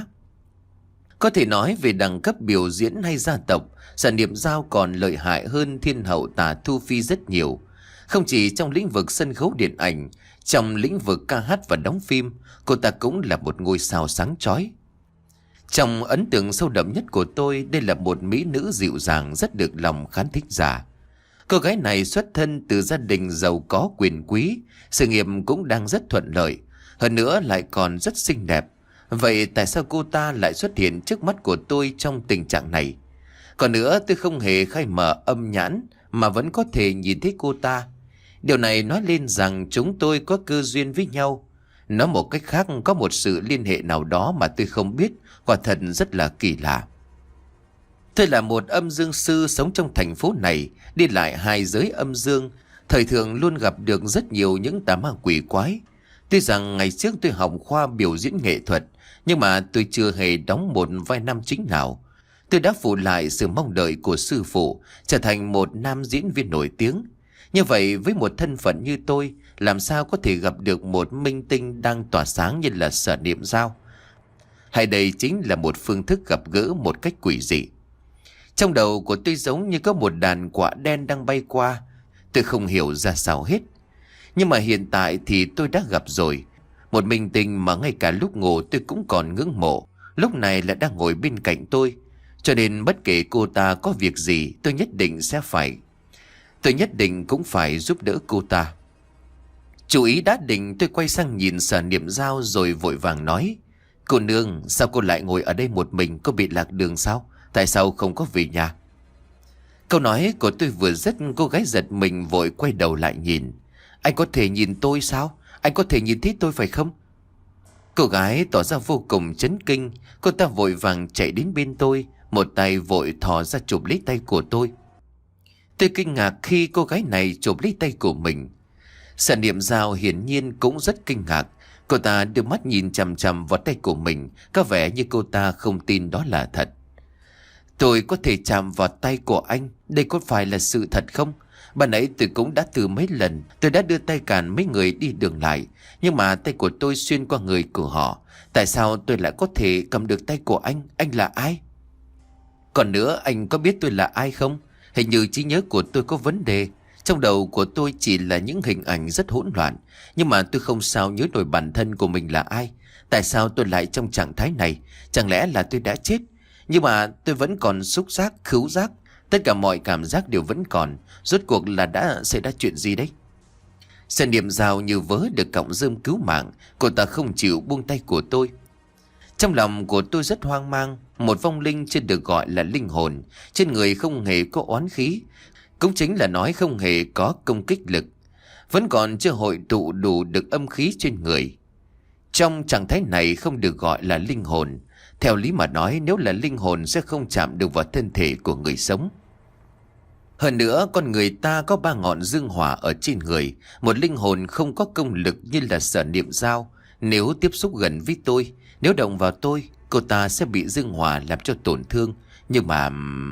Có thể nói về đẳng cấp biểu diễn hay gia tộc, Sở Niệm Dao còn lợi hại hơn thiên hậu Tả Thu Phi rất nhiều. Không chỉ trong lĩnh vực sân khấu điện ảnh, trong lĩnh vực ca hát và đóng phim, cô ta cũng là một ngôi sao sáng chói. Trong ấn tượng sâu đậm nhất của tôi, đây là một mỹ nữ dịu dàng rất được lòng khán thính giả. Cô gái này xuất thân từ gia đình giàu có quyền quý, sự nghiệp cũng đang rất thuận lợi, hơn nữa lại còn rất xinh đẹp. Vậy tại sao cô ta lại xuất hiện trước mắt của tôi trong tình trạng này? Còn nữa, tôi không hề khai mở âm nhãn mà vẫn có thể nhìn thấy cô ta. Điều này nói lên rằng chúng tôi có cơ duyên với nhau. Nói một cách khác, có một sự liên hệ nào đó mà tôi không biết, quả thật rất là kỳ lạ. Tôi là một âm dương sư sống trong thành phố này, đi lại hai giới âm dương, thời thường luôn gặp được rất nhiều những tà ma quỷ quái. Tuy rằng ngày trước tôi học khoa biểu diễn nghệ thuật, nhưng mà tôi chưa hề đóng một vai nam chính nào. Tôi đã phụ lại sự mong đợi của sư phụ, trở thành một nam diễn viên nổi tiếng. Như vậy với một thân phận như tôi, làm sao có thể gặp được một minh tinh đang tỏa sáng như là Sở Niệm Dao? Hay đây chính là một phương thức gặp gỡ một cách quỷ dị? Trong đầu của tôi giống như có một đàn quạ đen đang bay qua. Tôi không hiểu ra sao hết. Nhưng mà hiện tại thì tôi đã gặp rồi. Một minh tinh mà ngay cả lúc ngủ tôi cũng còn ngưỡng mộ, lúc này lại đang ngồi bên cạnh tôi. Cho nên bất kể cô ta có việc gì, tôi nhất định sẽ phải Tôi nhất định cũng phải giúp đỡ cô ta. Chú ý đã định, tôi quay sang nhìn Sở Niệm Dao rồi vội vàng nói: Cô nương, sao cô lại ngồi ở đây một mình? Cô bị lạc đường sao? Tại sao không có về nhà? Câu nói của tôi vừa dứt, cô gái giật mình vội quay đầu lại nhìn. Anh có thể nhìn tôi sao? Anh có thể nhìn thấy tôi phải không? Cô gái tỏ ra vô cùng chấn kinh. Cô ta vội vàng chạy đến bên tôi, một tay vội thò ra chụp lấy tay của tôi. Tôi kinh ngạc khi cô gái này chụp lấy tay của mình. Sở Niệm Dao hiển nhiên cũng rất kinh ngạc. Cô ta đưa mắt nhìn chằm chằm vào tay của mình, có vẻ như cô ta không tin đó là thật. Tôi có thể chạm vào tay của anh, đây có phải là sự thật không? Ban nãy tôi cũng đã thử mấy lần, tôi đã đưa tay cản mấy người đi đường lại, nhưng mà tay của tôi xuyên qua người của họ. Tại sao tôi lại có thể cầm được tay của anh? Anh là ai? Còn nữa, anh có biết tôi là ai không? Hình như trí nhớ của tôi có vấn đề. Trong đầu của tôi chỉ là những hình ảnh rất hỗn loạn, nhưng mà tôi không sao nhớ nổi bản thân của mình là ai. Tại sao tôi lại trong trạng thái này? Chẳng lẽ là tôi đã chết? Nhưng mà tôi vẫn còn xúc giác, khứu giác. Tất cả mọi cảm giác đều vẫn còn. Rốt cuộc là đã xảy ra chuyện gì đấy? Sơn Niệm Giao như vớ được cọng rơm cứu mạng. Cô ta không chịu buông tay của tôi. Trong lòng của tôi rất hoang mang. Một vong linh chưa được gọi là linh hồn, trên người không hề có oán khí, cũng chính là nói không hề có công kích lực, vẫn còn chưa hội tụ đủ được âm khí trên người. Trong trạng thái này không được gọi là linh hồn. Theo lý mà nói, nếu là linh hồn sẽ không chạm được vào thân thể của người sống. Hơn nữa, con người ta có ba ngọn dương hỏa ở trên người. Một linh hồn không có công lực như là Sở Niệm Giao. Nếu tiếp xúc gần với tôi, nếu động vào tôi, cô ta sẽ bị dương hỏa làm cho tổn thương. Nhưng mà...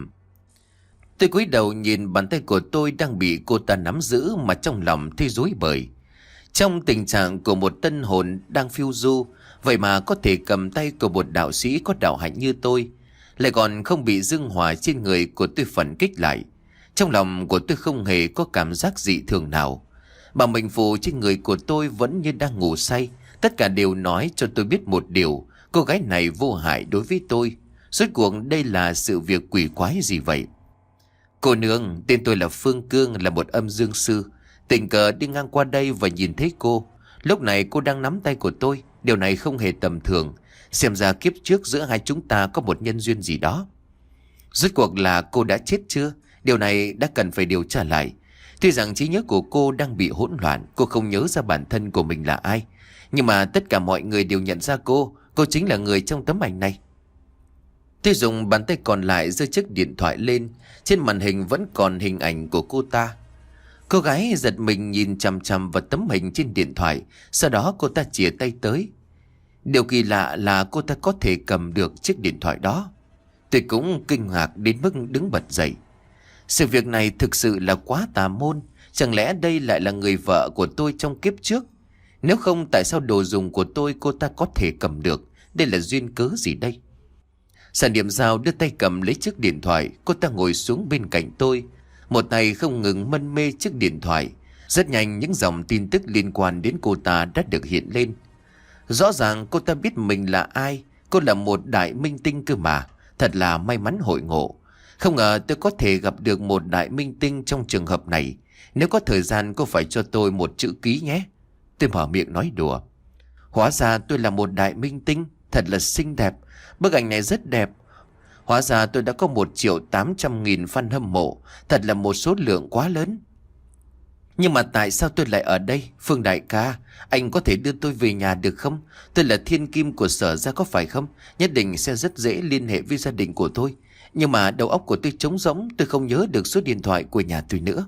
Tôi cúi đầu nhìn bàn tay của tôi đang bị cô ta nắm giữ, mà trong lòng thấy rối bời. Trong tình trạng của một tân hồn đang phiêu du, vậy mà có thể cầm tay của một đạo sĩ có đạo hạnh như tôi, lại còn không bị dương hỏa trên người của tôi phản kích lại. Trong lòng của tôi không hề có cảm giác dị thường nào. Bà mệnh phù trên người của tôi vẫn như đang ngủ say. Tất cả đều nói cho tôi biết một điều: cô gái này vô hại đối với tôi. Rốt cuộc đây là sự việc quỷ quái gì vậy? Cô nương, tên tôi là Phương Cương, là một âm dương sư. Tình cờ đi ngang qua đây và nhìn thấy cô. Lúc này cô đang nắm tay của tôi. Điều này không hề tầm thường. Xem ra kiếp trước giữa hai chúng ta có một nhân duyên gì đó. Rốt cuộc là cô đã chết chưa? Điều này đã cần phải điều tra lại. Tuy rằng trí nhớ của cô đang bị hỗn loạn, cô không nhớ ra bản thân của mình là ai, nhưng mà tất cả mọi người đều nhận ra cô. Cô chính là người trong tấm ảnh này. Tôi dùng bàn tay còn lại giơ chiếc điện thoại lên. Trên màn hình vẫn còn hình ảnh của cô ta. Cô gái giật mình nhìn chằm chằm vào tấm hình trên điện thoại. Sau đó cô ta chìa tay tới. Điều kỳ lạ là cô ta có thể cầm được chiếc điện thoại đó. Tôi cũng kinh ngạc đến mức đứng bật dậy. Sự việc này thực sự là quá tà môn. Chẳng lẽ đây lại là người vợ của tôi trong kiếp trước? Nếu không, tại sao đồ dùng của tôi cô ta có thể cầm được? Đây là duyên cớ gì đây? Sở Niệm Giao đưa tay cầm lấy chiếc điện thoại. Cô ta ngồi xuống bên cạnh tôi, một tay không ngừng mân mê chiếc điện thoại. Rất nhanh những dòng tin tức liên quan đến cô ta đã được hiện lên. Rõ ràng cô ta biết mình là ai. Cô là một đại minh tinh cơ mà. Thật là may mắn hội ngộ. Không ngờ tôi có thể gặp được một đại minh tinh trong trường hợp này. Nếu có thời gian cô phải cho tôi một chữ ký nhé. Tôi mở miệng nói đùa. Hóa ra tôi là một đại minh tinh. Thật là xinh đẹp. Bức ảnh này rất đẹp. Hóa ra tôi đã có một triệu tám trăm nghìn fan hâm mộ. Thật là một số lượng quá lớn. Nhưng mà tại sao tôi lại ở đây? Phương đại ca, anh có thể đưa tôi về nhà được không? Tôi là thiên kim của Sở gia có phải không? Nhất định sẽ rất dễ liên hệ với gia đình của tôi. Nhưng mà đầu óc của tôi trống rỗng. Tôi không nhớ được số điện thoại của nhà tôi nữa.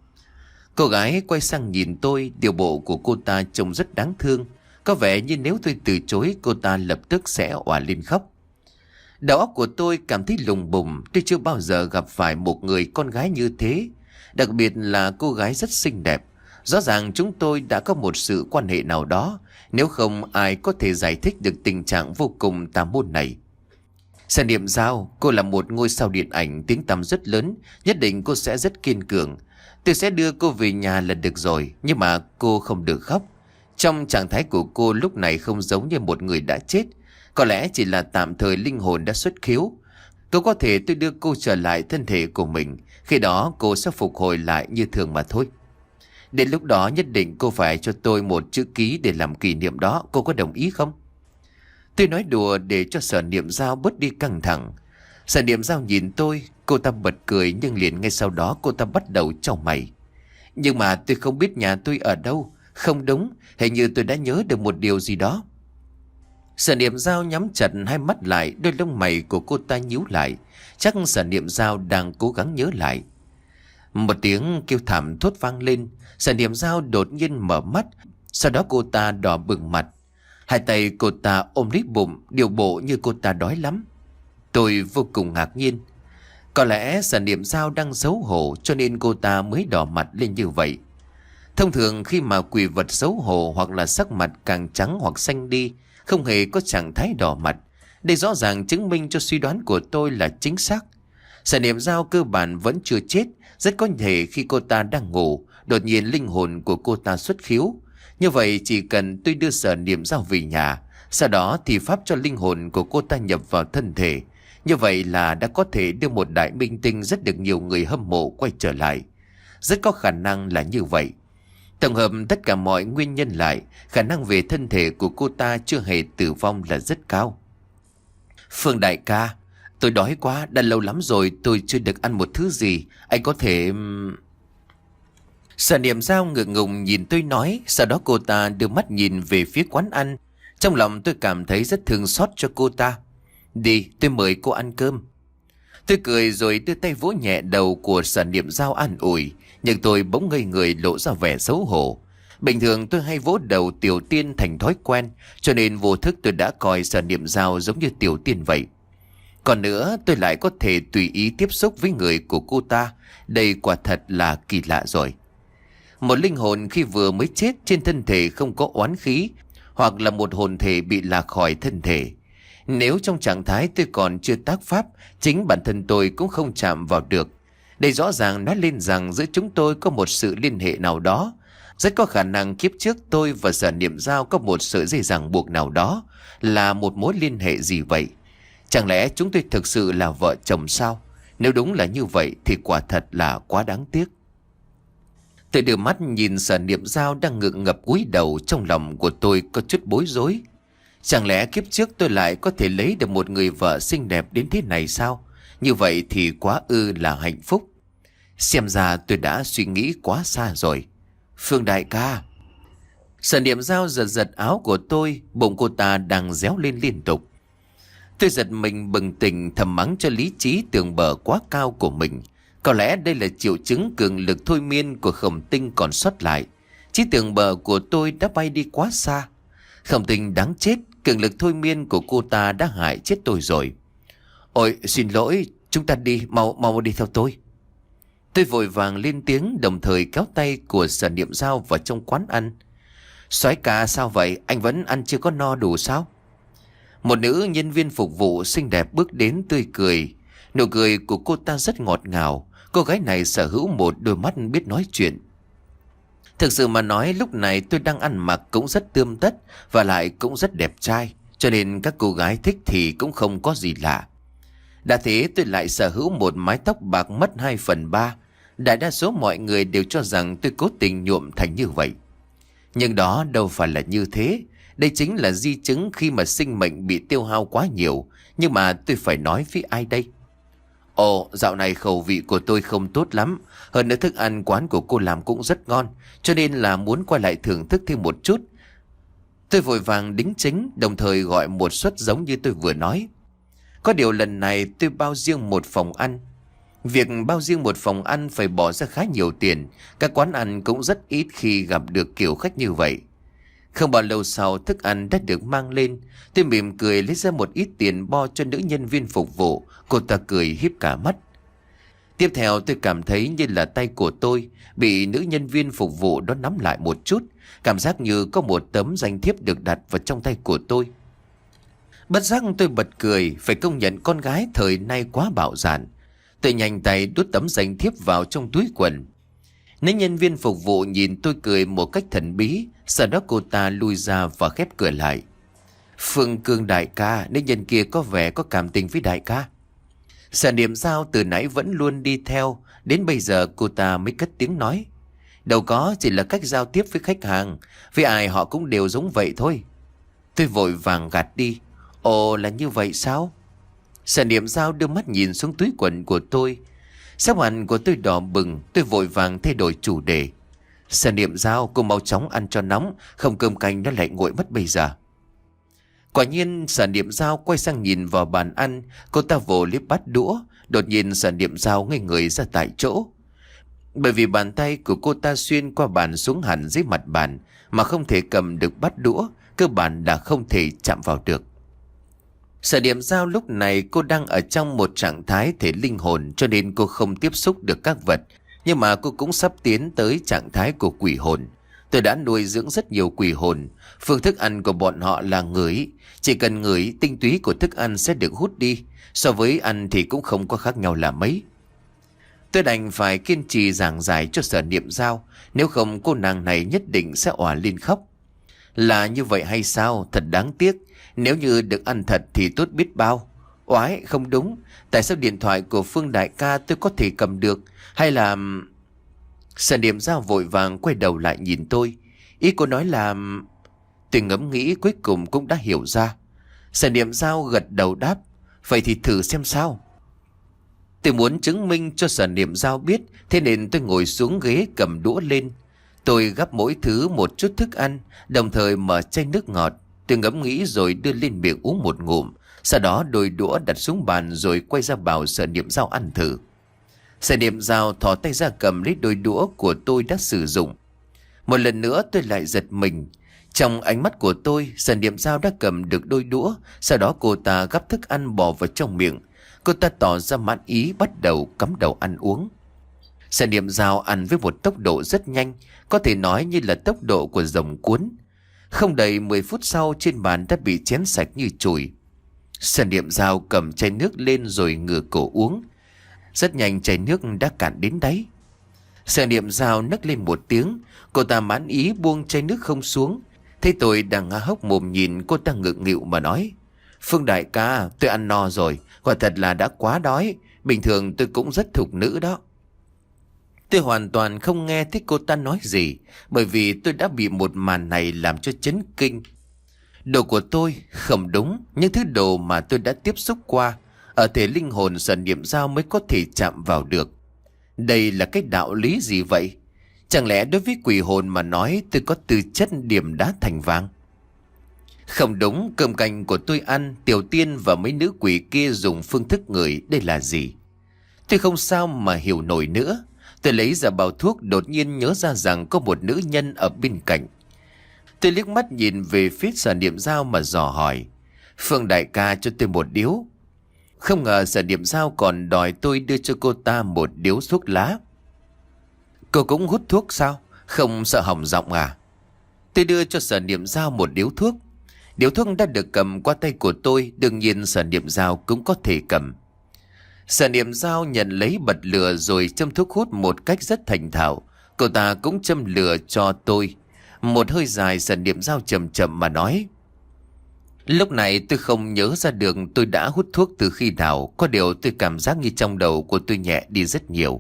Cô gái quay sang nhìn tôi. Điều bộ của cô ta trông rất đáng thương. Có vẻ như nếu tôi từ chối, cô ta lập tức sẽ òa lên khóc. Đầu óc của tôi cảm thấy lùng bùng. Tôi chưa bao giờ gặp phải một người con gái như thế. Đặc biệt là cô gái rất xinh đẹp. Rõ ràng chúng tôi đã có một sự quan hệ nào đó. Nếu không, ai có thể giải thích được tình trạng vô cùng tà môn này. Sở Niệm Giao, cô là một ngôi sao điện ảnh tiếng tăm rất lớn. Nhất định cô sẽ rất kiên cường. Tôi sẽ đưa cô về nhà là được rồi. Nhưng mà cô không được khóc. Trong trạng thái của cô lúc này không giống như một người đã chết. Có lẽ chỉ là tạm thời linh hồn đã xuất khiếu. Cô có thể tôi đưa cô trở lại thân thể của mình. Khi đó cô sẽ phục hồi lại như thường mà thôi. Đến lúc đó nhất định cô phải cho tôi một chữ ký để làm kỷ niệm đó. Cô có đồng ý không? Tôi nói đùa để cho Sở Niệm Giao bớt đi căng thẳng. Sở Niệm Giao nhìn tôi. Cô ta bật cười, nhưng liền ngay sau đó cô ta bắt đầu chau mày. Nhưng mà tôi không biết nhà tôi ở đâu. Không đúng, hình như tôi đã nhớ được một điều gì đó. Sở Niệm Giao nhắm chặt hai mắt lại. Đôi lông mày của cô ta nhíu lại. Chắc Sở Niệm Giao đang cố gắng nhớ lại. Một tiếng kêu thảm thốt vang lên. Sở Niệm Giao đột nhiên mở mắt. Sau đó cô ta đỏ bừng mặt. Hai tay cô ta ôm lấy bụng, điều bộ như cô ta đói lắm. Tôi vô cùng ngạc nhiên. Có lẽ Sở Niệm Giao đang xấu hổ, cho nên cô ta mới đỏ mặt lên như vậy. Thông thường khi mà quỷ vật xấu hổ hoặc là sắc mặt càng trắng hoặc xanh đi, không hề có trạng thái đỏ mặt. Đây rõ ràng chứng minh cho suy đoán của tôi là chính xác. Sở Niệm Giao cơ bản vẫn chưa chết. Rất có thể khi cô ta đang ngủ, đột nhiên linh hồn của cô ta xuất khiếu. Như vậy chỉ cần tôi đưa Sở Niệm Giao về nhà, sau đó thì pháp cho linh hồn của cô ta nhập vào thân thể. Như vậy là đã có thể đưa một đại minh tinh rất được nhiều người hâm mộ quay trở lại. Rất có khả năng là như vậy. Tổng hợp tất cả mọi nguyên nhân lại, khả năng về thân thể của cô ta chưa hề tử vong là rất cao. Phương đại ca, tôi đói quá, đã lâu lắm rồi tôi chưa được ăn một thứ gì. Anh có thể... Sở Niệm Dao ngượng ngùng nhìn tôi nói. Sau đó cô ta đưa mắt nhìn về phía quán ăn. Trong lòng tôi cảm thấy rất thương xót cho cô ta. Đi, tôi mời cô ăn cơm. Tôi cười rồi đưa tay vỗ nhẹ đầu của Sở Niệm Dao an ủi. Nhưng tôi bỗng ngây người lộ ra vẻ xấu hổ. Bình thường tôi hay vỗ đầu Tiểu Tiên thành thói quen, cho nên vô thức tôi đã coi Sở Niệm Dao giống như Tiểu Tiên vậy. Còn nữa, tôi lại có thể tùy ý tiếp xúc với người của cô ta. Đây quả thật là kỳ lạ rồi. Một linh hồn khi vừa mới chết trên thân thể không có oán khí, hoặc là một hồn thể bị lạc khỏi thân thể. Nếu trong trạng thái tôi còn chưa tác pháp, chính bản thân tôi cũng không chạm vào được. Đây rõ ràng nói lên rằng giữa chúng tôi có một sự liên hệ nào đó. Rất có khả năng kiếp trước tôi và Sở Niệm Dao có một sợi dây ràng buộc nào đó, là một mối liên hệ gì vậy? Chẳng lẽ chúng tôi thực sự là vợ chồng sao? Nếu đúng là như vậy thì quả thật là quá đáng tiếc. Tôi đưa mắt nhìn Sở Niệm Dao đang ngượng ngập cúi đầu, trong lòng của tôi có chút bối rối. Chẳng lẽ kiếp trước tôi lại có thể lấy được một người vợ xinh đẹp đến thế này sao? Như vậy thì quá ư là hạnh phúc. Xem ra tôi đã suy nghĩ quá xa rồi. Phương đại ca. Sở Niệm Dao giật giật áo của tôi, bụng cô ta đang réo lên liên tục. Tôi giật mình bừng tỉnh, thầm mắng cho lý trí tường bờ quá cao của mình. Có lẽ đây là triệu chứng cường lực thôi miên của Khổng Tinh còn sót lại. Trí tường bờ của tôi đã bay đi quá xa. Khổng Tinh đáng chết, cường lực thôi miên của cô ta đã hại chết tôi rồi. Ôi xin lỗi, chúng ta đi, mau mau đi theo tôi. Tôi vội vàng lên tiếng, đồng thời kéo tay của Sở Niệm Dao vào trong quán ăn. Soái ca sao vậy, anh vẫn ăn chưa có no đủ sao? Một nữ nhân viên phục vụ xinh đẹp bước đến tươi cười. Nụ cười của cô ta rất ngọt ngào. Cô gái này sở hữu một đôi mắt biết nói chuyện. Thực sự mà nói, lúc này tôi đang ăn mặc cũng rất tươm tất, và lại cũng rất đẹp trai, cho nên các cô gái thích thì cũng không có gì lạ. Đã thế tôi lại sở hữu một mái tóc bạc mất hai phần ba. Đại đa số mọi người đều cho rằng tôi cố tình nhuộm thành như vậy. Nhưng đó đâu phải là như thế. Đây chính là di chứng khi mà sinh mệnh bị tiêu hao quá nhiều. Nhưng mà tôi phải nói với ai đây? Ồ, dạo này khẩu vị của tôi không tốt lắm. Hơn nữa thức ăn quán của cô làm cũng rất ngon, cho nên là muốn quay lại thưởng thức thêm một chút. Tôi vội vàng đính chính, đồng thời gọi một suất giống như tôi vừa nói. Có điều lần này tôi bao riêng một phòng ăn. Việc bao riêng một phòng ăn phải bỏ ra khá nhiều tiền. Các quán ăn cũng rất ít khi gặp được kiểu khách như vậy. Không bao lâu sau, thức ăn đã được mang lên. Tôi mỉm cười lấy ra một ít tiền bo cho nữ nhân viên phục vụ. Cô ta cười híp cả mắt. Tiếp theo tôi cảm thấy như là tay của tôi bị nữ nhân viên phục vụ đó nắm lại một chút. Cảm giác như có một tấm danh thiếp được đặt vào trong tay của tôi. Bất giác tôi bật cười, phải công nhận con gái thời nay quá bạo dạn. Tôi nhanh tay đút tấm danh thiếp vào trong túi quần. Nữ nhân viên phục vụ nhìn tôi cười một cách thần bí, sau đó cô ta lui ra và khép cửa lại. Phương Cương đại ca, nữ nhân kia có vẻ có cảm tình với đại ca. Sở Niệm Dao từ nãy vẫn luôn đi theo, đến bây giờ cô ta mới cất tiếng nói. Đâu có, chỉ là cách giao tiếp với khách hàng, với ai họ cũng đều giống vậy thôi. Tôi vội vàng gạt đi. Ồ, là như vậy sao? Sở Niệm Dao đưa mắt nhìn xuống túi quần của tôi. Sắc mặt của tôi đỏ bừng, tôi vội vàng thay đổi chủ đề. Sở Niệm Dao, cô mau chóng ăn cho nóng, không cơm canh nó lại nguội mất bây giờ. Quả nhiên Sở Niệm Dao quay sang nhìn vào bàn ăn. Cô ta vồ liếc bát đũa. Đột nhiên Sở Niệm Dao ngây người ra tại chỗ. Bởi vì bàn tay của cô ta xuyên qua bàn xuống hẳn dưới mặt bàn, mà không thể cầm được bát đũa, cơ bản đã không thể chạm vào được. Sở Niệm Dao lúc này cô đang ở trong một trạng thái thể linh hồn, cho nên cô không tiếp xúc được các vật. Nhưng mà cô cũng sắp tiến tới trạng thái của quỷ hồn. Tôi đã nuôi dưỡng rất nhiều quỷ hồn. Phương thức ăn của bọn họ là ngửi. Chỉ cần ngửi, tinh túy của thức ăn sẽ được hút đi. So với ăn thì cũng không có khác nhau là mấy. Tôi đành phải kiên trì giảng giải cho Sở Niệm Dao, nếu không cô nàng này nhất định sẽ òa lên khóc. Là như vậy hay sao? Thật đáng tiếc. Nếu như được ăn thật thì tốt biết bao. Oái, không đúng. Tại sao điện thoại của Phương đại ca tôi có thể cầm được? Hay là... Sở Niệm Giao vội vàng quay đầu lại nhìn tôi. Ý cô nói là... Tôi ngẫm nghĩ cuối cùng cũng đã hiểu ra. Sở Niệm Giao gật đầu đáp. Vậy thì thử xem sao. Tôi muốn chứng minh cho Sở Niệm Giao biết, thế nên tôi ngồi xuống ghế cầm đũa lên. Tôi gắp mỗi thứ một chút thức ăn, đồng thời mở chai nước ngọt. Tôi ngẫm nghĩ rồi đưa lên miệng uống một ngụm. Sau đó đôi đũa đặt xuống bàn rồi quay ra bảo Sở Niệm Giao ăn thử. Sở Niệm Giao thò tay ra cầm lấy đôi đũa của tôi đã sử dụng. Một lần nữa tôi lại giật mình. Trong ánh mắt của tôi, Sở Niệm Giao đã cầm được đôi đũa. Sau đó cô ta gắp thức ăn bỏ vào trong miệng. Cô ta tỏ ra mãn ý, bắt đầu cắm đầu ăn uống. Sở Niệm Giao ăn với một tốc độ rất nhanh, có thể nói như là tốc độ của rồng cuốn. Không đầy mười phút sau, trên bàn đã bị chén sạch như chùi. Sở Niệm Giao cầm chai nước lên rồi ngửa cổ uống. Rất nhanh chai nước đã cạn đến đáy. Sở Niệm Giao nấc lên một tiếng. Cô ta mãn ý buông chai nước không xuống. Thấy tôi đang há hốc mồm nhìn, cô ta ngượng nghịu mà nói: Phương đại ca, tôi ăn no rồi, quả thật là đã quá đói. Bình thường tôi cũng rất thục nữ đó. Tôi hoàn toàn không nghe thấy cô ta nói gì, bởi vì tôi đã bị một màn này làm cho chấn kinh. Đồ của tôi không đúng, những thứ đồ mà tôi đã tiếp xúc qua, ở thể linh hồn Sở Niệm Giao mới có thể chạm vào được. Đây là cái đạo lý gì vậy? Chẳng lẽ đối với quỷ hồn mà nói tôi có tư chất điểm đá thành vàng? Không đúng, cơm canh của tôi ăn, Tiểu Tiên và mấy nữ quỷ kia dùng phương thức ngửi, đây là gì? Tôi không sao mà hiểu nổi nữa. Tôi lấy ra bao thuốc, đột nhiên nhớ ra rằng có một nữ nhân ở bên cạnh. Tôi liếc mắt nhìn về phía Sở Niệm Giao mà dò hỏi: Phương đại ca cho tôi một điếu. Không ngờ Sở Niệm Giao còn đòi tôi đưa cho cô ta một điếu thuốc lá. Cô cũng hút thuốc sao? Không sợ hỏng giọng à? Tôi đưa cho Sở Niệm Giao một điếu thuốc. Điếu thuốc đã được cầm qua tay của tôi, đương nhiên Sở Niệm Giao cũng có thể cầm. Sở Niệm Giao nhận lấy bật lửa rồi châm thuốc hút một cách rất thành thạo. Cô ta cũng châm lửa cho tôi. Một hơi dài, Sở Niệm Giao chậm chậm mà nói: Lúc này tôi không nhớ ra được tôi đã hút thuốc từ khi nào. Có điều tôi cảm giác như trong đầu của tôi nhẹ đi rất nhiều.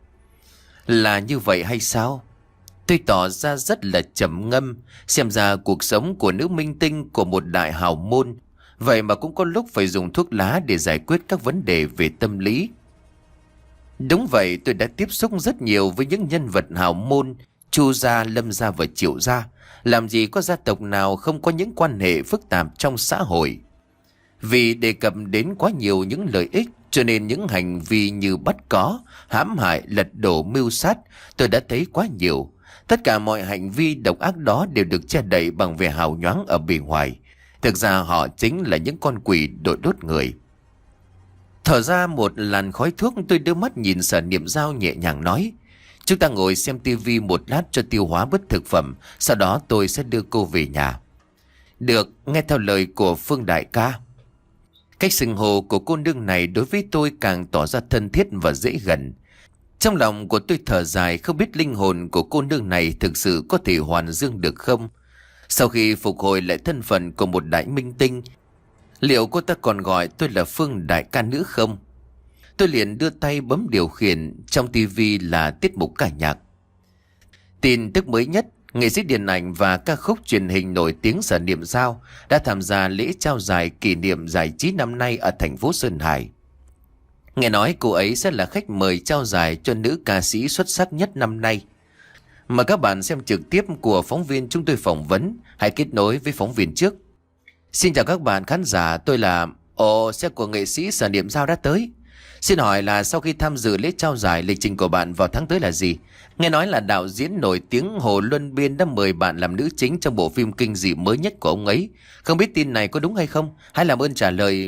Là như vậy hay sao? Tôi tỏ ra rất là trầm ngâm. Xem ra cuộc sống của nữ minh tinh của một đại hào môn, vậy mà cũng có lúc phải dùng thuốc lá để giải quyết các vấn đề về tâm lý. Đúng vậy, tôi đã tiếp xúc rất nhiều với những nhân vật hào môn, Chu gia, Lâm gia và Triệu gia. Làm gì có gia tộc nào không có những quan hệ phức tạp trong xã hội. Vì đề cập đến quá nhiều những lợi ích, cho nên những hành vi như bắt cóc, hãm hại, lật đổ, mưu sát tôi đã thấy quá nhiều. Tất cả mọi hành vi độc ác đó đều được che đậy bằng vẻ hào nhoáng ở bề ngoài. Thực ra họ chính là những con quỷ đội đốt người. Thở ra một làn khói thuốc, tôi đưa mắt nhìn Sở Niệm Giao nhẹ nhàng nói: Chúng ta ngồi xem tivi một lát cho tiêu hóa bớt thực phẩm, sau đó tôi sẽ đưa cô về nhà. Được, nghe theo lời của Phương đại ca. Cách xưng hô của cô nương này đối với tôi càng tỏ ra thân thiết và dễ gần. Trong lòng của tôi thở dài, không biết linh hồn của cô nương này thực sự có thể hoàn dương được không? Sau khi phục hồi lại thân phận của một đại minh tinh, liệu cô ta còn gọi tôi là Phương đại ca nữa không? Tôi liền đưa tay bấm điều khiển. Trong tivi là tiết mục ca nhạc. Tin tức mới nhất: nghệ sĩ điện ảnh và ca khúc truyền hình nổi tiếng Sở Niệm Giao đã tham gia lễ trao giải kỷ niệm giải trí năm nay ở thành phố Sơn Hải. Nghe nói cô ấy sẽ là khách mời trao giải cho nữ ca sĩ xuất sắc nhất năm nay. Mời các bạn xem trực tiếp của phóng viên chúng tôi phỏng vấn. Hãy kết nối với phóng viên trước. Xin chào các bạn khán giả, tôi là... Ồ, xe của nghệ sĩ Sở Niệm Giao đã tới. Xin hỏi là sau khi tham dự lễ trao giải, lịch trình của bạn vào tháng tới là gì? Nghe nói là đạo diễn nổi tiếng Hồ Luân Biên đã mời bạn làm nữ chính trong bộ phim kinh dị mới nhất của ông ấy. Không biết tin này có đúng hay không? Hãy làm ơn trả lời.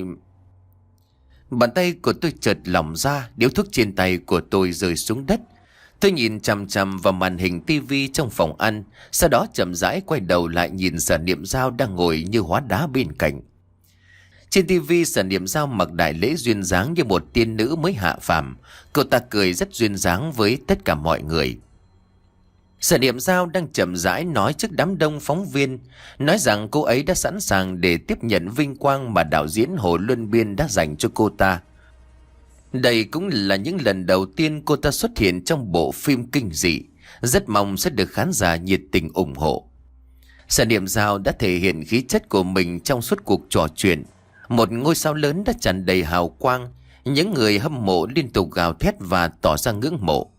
Bàn tay của tôi chợt lỏng ra, điếu thuốc trên tay của tôi rơi xuống đất. Tôi nhìn chằm chằm vào màn hình tivi trong phòng ăn, sau đó chậm rãi quay đầu lại nhìn Sở Niệm Giao đang ngồi như hóa đá bên cạnh. Trên tivi, Sở Niệm Giao mặc đại lễ duyên dáng như một tiên nữ mới hạ phàm. Cô ta cười rất duyên dáng với tất cả mọi người. Sở Niệm Giao đang chậm rãi nói trước đám đông phóng viên, nói rằng cô ấy đã sẵn sàng để tiếp nhận vinh quang mà đạo diễn Hồ Luân Biên đã dành cho cô ta. Đây cũng là những lần đầu tiên cô ta xuất hiện trong bộ phim kinh dị. Rất mong sẽ được khán giả nhiệt tình ủng hộ. Sở Niệm Giao đã thể hiện khí chất của mình trong suốt cuộc trò chuyện. Một ngôi sao lớn đã tràn đầy hào quang. Những người hâm mộ liên tục gào thét và tỏ ra ngưỡng mộ.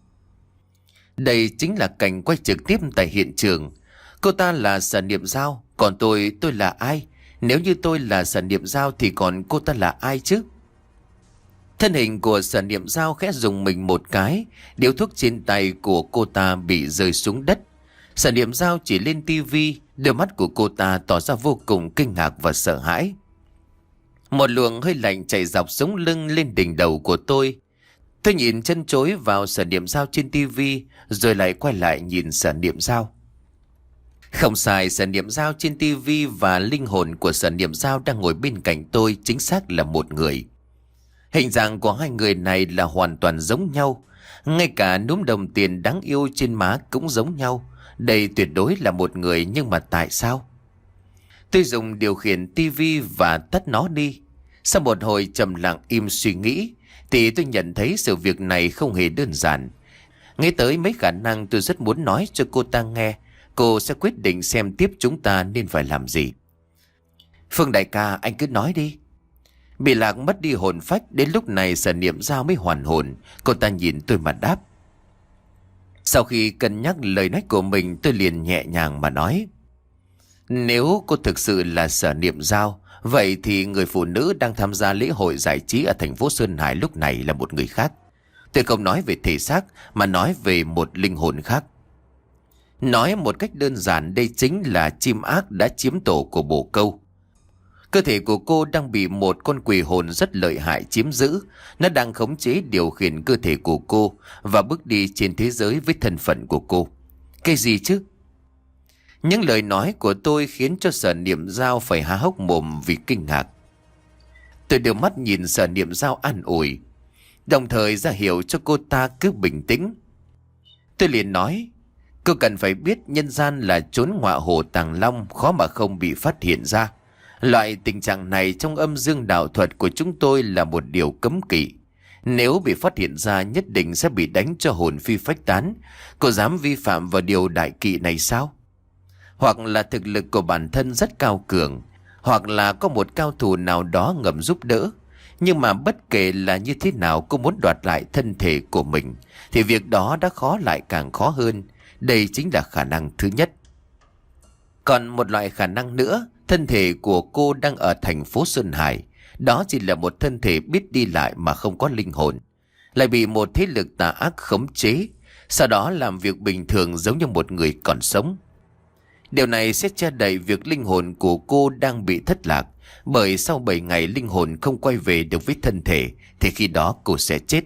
Đây chính là cảnh quay trực tiếp tại hiện trường. Cô ta là Sở Niệm Giao, còn tôi, tôi là ai? Nếu như tôi là Sở Niệm Giao thì còn cô ta là ai chứ? Thân hình của Sở Niệm Giao khẽ rùng mình một cái, điếu thuốc trên tay của cô ta bị rơi xuống đất. Sở Niệm Giao chỉ lên tivi, đôi mắt của cô ta tỏ ra vô cùng kinh ngạc và sợ hãi. Một luồng hơi lạnh chạy dọc sống lưng lên đỉnh đầu của tôi. Tôi nhìn chân chối vào Sở Niệm Giao trên tivi, rồi lại quay lại nhìn Sở Niệm Giao. Không sai, Sở Niệm Giao trên tivi và linh hồn của Sở Niệm Giao đang ngồi bên cạnh tôi chính xác là một người. Hình dạng của hai người này là hoàn toàn giống nhau. Ngay cả núm đồng tiền đáng yêu trên má cũng giống nhau. Đây tuyệt đối là một người, nhưng mà tại sao? Tôi dùng điều khiển tivi và tắt nó đi. Sau một hồi trầm lặng im suy nghĩ thì tôi nhận thấy sự việc này không hề đơn giản. Nghĩ tới mấy khả năng, tôi rất muốn nói cho cô ta nghe. Cô sẽ quyết định xem tiếp chúng ta nên phải làm gì. Phương đại ca, anh cứ nói đi. Bị Lạc mất đi hồn phách, đến lúc này Sở Niệm Giao mới hoàn hồn. Cô ta nhìn tôi mà đáp. Sau khi cân nhắc lời nói của mình, tôi liền nhẹ nhàng mà nói. Nếu cô thực sự là Sở Niệm Giao, vậy thì người phụ nữ đang tham gia lễ hội giải trí ở thành phố Sơn Hải lúc này là một người khác. Tôi không nói về thể xác mà nói về một linh hồn khác. Nói một cách đơn giản, đây chính là chim ác đã chiếm tổ của bồ câu. Cơ thể của cô đang bị một con quỷ hồn rất lợi hại chiếm giữ. Nó đang khống chế điều khiển cơ thể của cô và bước đi trên thế giới với thân phận của cô. Cái gì chứ? Những lời nói của tôi khiến cho Sở Niệm Giao phải há hốc mồm vì kinh ngạc. Tôi đưa mắt nhìn Sở Niệm Giao an ủi, đồng thời ra hiệu cho cô ta cứ bình tĩnh. Tôi liền nói, cô cần phải biết nhân gian là chốn ngọa hổ tàng long, khó mà không bị phát hiện ra. Loại tình trạng này trong âm dương đạo thuật của chúng tôi là một điều cấm kỵ. Nếu bị phát hiện ra nhất định sẽ bị đánh cho hồn phi phách tán. Cô dám vi phạm vào điều đại kỵ này sao? Hoặc là thực lực của bản thân rất cao cường, hoặc là có một cao thủ nào đó ngầm giúp đỡ. Nhưng mà bất kể là như thế nào, cô muốn đoạt lại thân thể của mình thì việc đó đã khó lại càng khó hơn. Đây chính là khả năng thứ nhất. Còn một loại khả năng nữa, thân thể của cô đang ở thành phố Sơn Hải. Đó chỉ là một thân thể biết đi lại mà không có linh hồn, lại bị một thế lực tà ác khống chế, sau đó làm việc bình thường giống như một người còn sống. Điều này sẽ che đậy việc linh hồn của cô đang bị thất lạc, bởi sau bảy ngày linh hồn không quay về được với thân thể thì khi đó cô sẽ chết.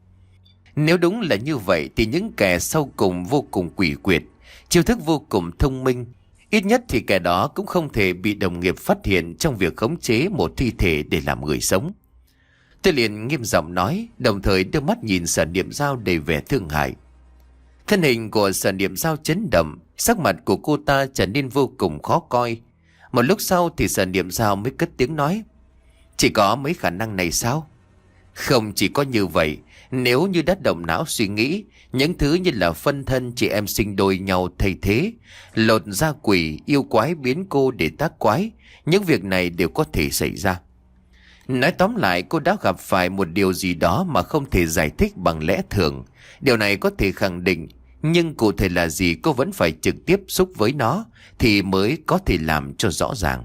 Nếu đúng là như vậy thì những kẻ sau cùng vô cùng quỷ quyệt, chiêu thức vô cùng thông minh, ít nhất thì kẻ đó cũng không thể bị đồng nghiệp phát hiện trong việc khống chế một thi thể để làm người sống. Tôi liền nghiêm giọng nói, đồng thời đưa mắt nhìn Sở Niệm Giao đầy vẻ thương hại. Thân hình của Sở Niệm Giao chấn động, sắc mặt của cô ta trở nên vô cùng khó coi. Một lúc sau thì Sở Niệm Giao mới cất tiếng nói, chỉ có mấy khả năng này sao? Không chỉ có như vậy, nếu như đã động não suy nghĩ, những thứ như là phân thân chị em sinh đôi nhau thay thế, lột da quỷ, yêu quái biến cô để tác quái, những việc này đều có thể xảy ra. Nói tóm lại, cô đã gặp phải một điều gì đó mà không thể giải thích bằng lẽ thường. Điều này có thể khẳng định, nhưng cụ thể là gì cô vẫn phải trực tiếp xúc với nó thì mới có thể làm cho rõ ràng.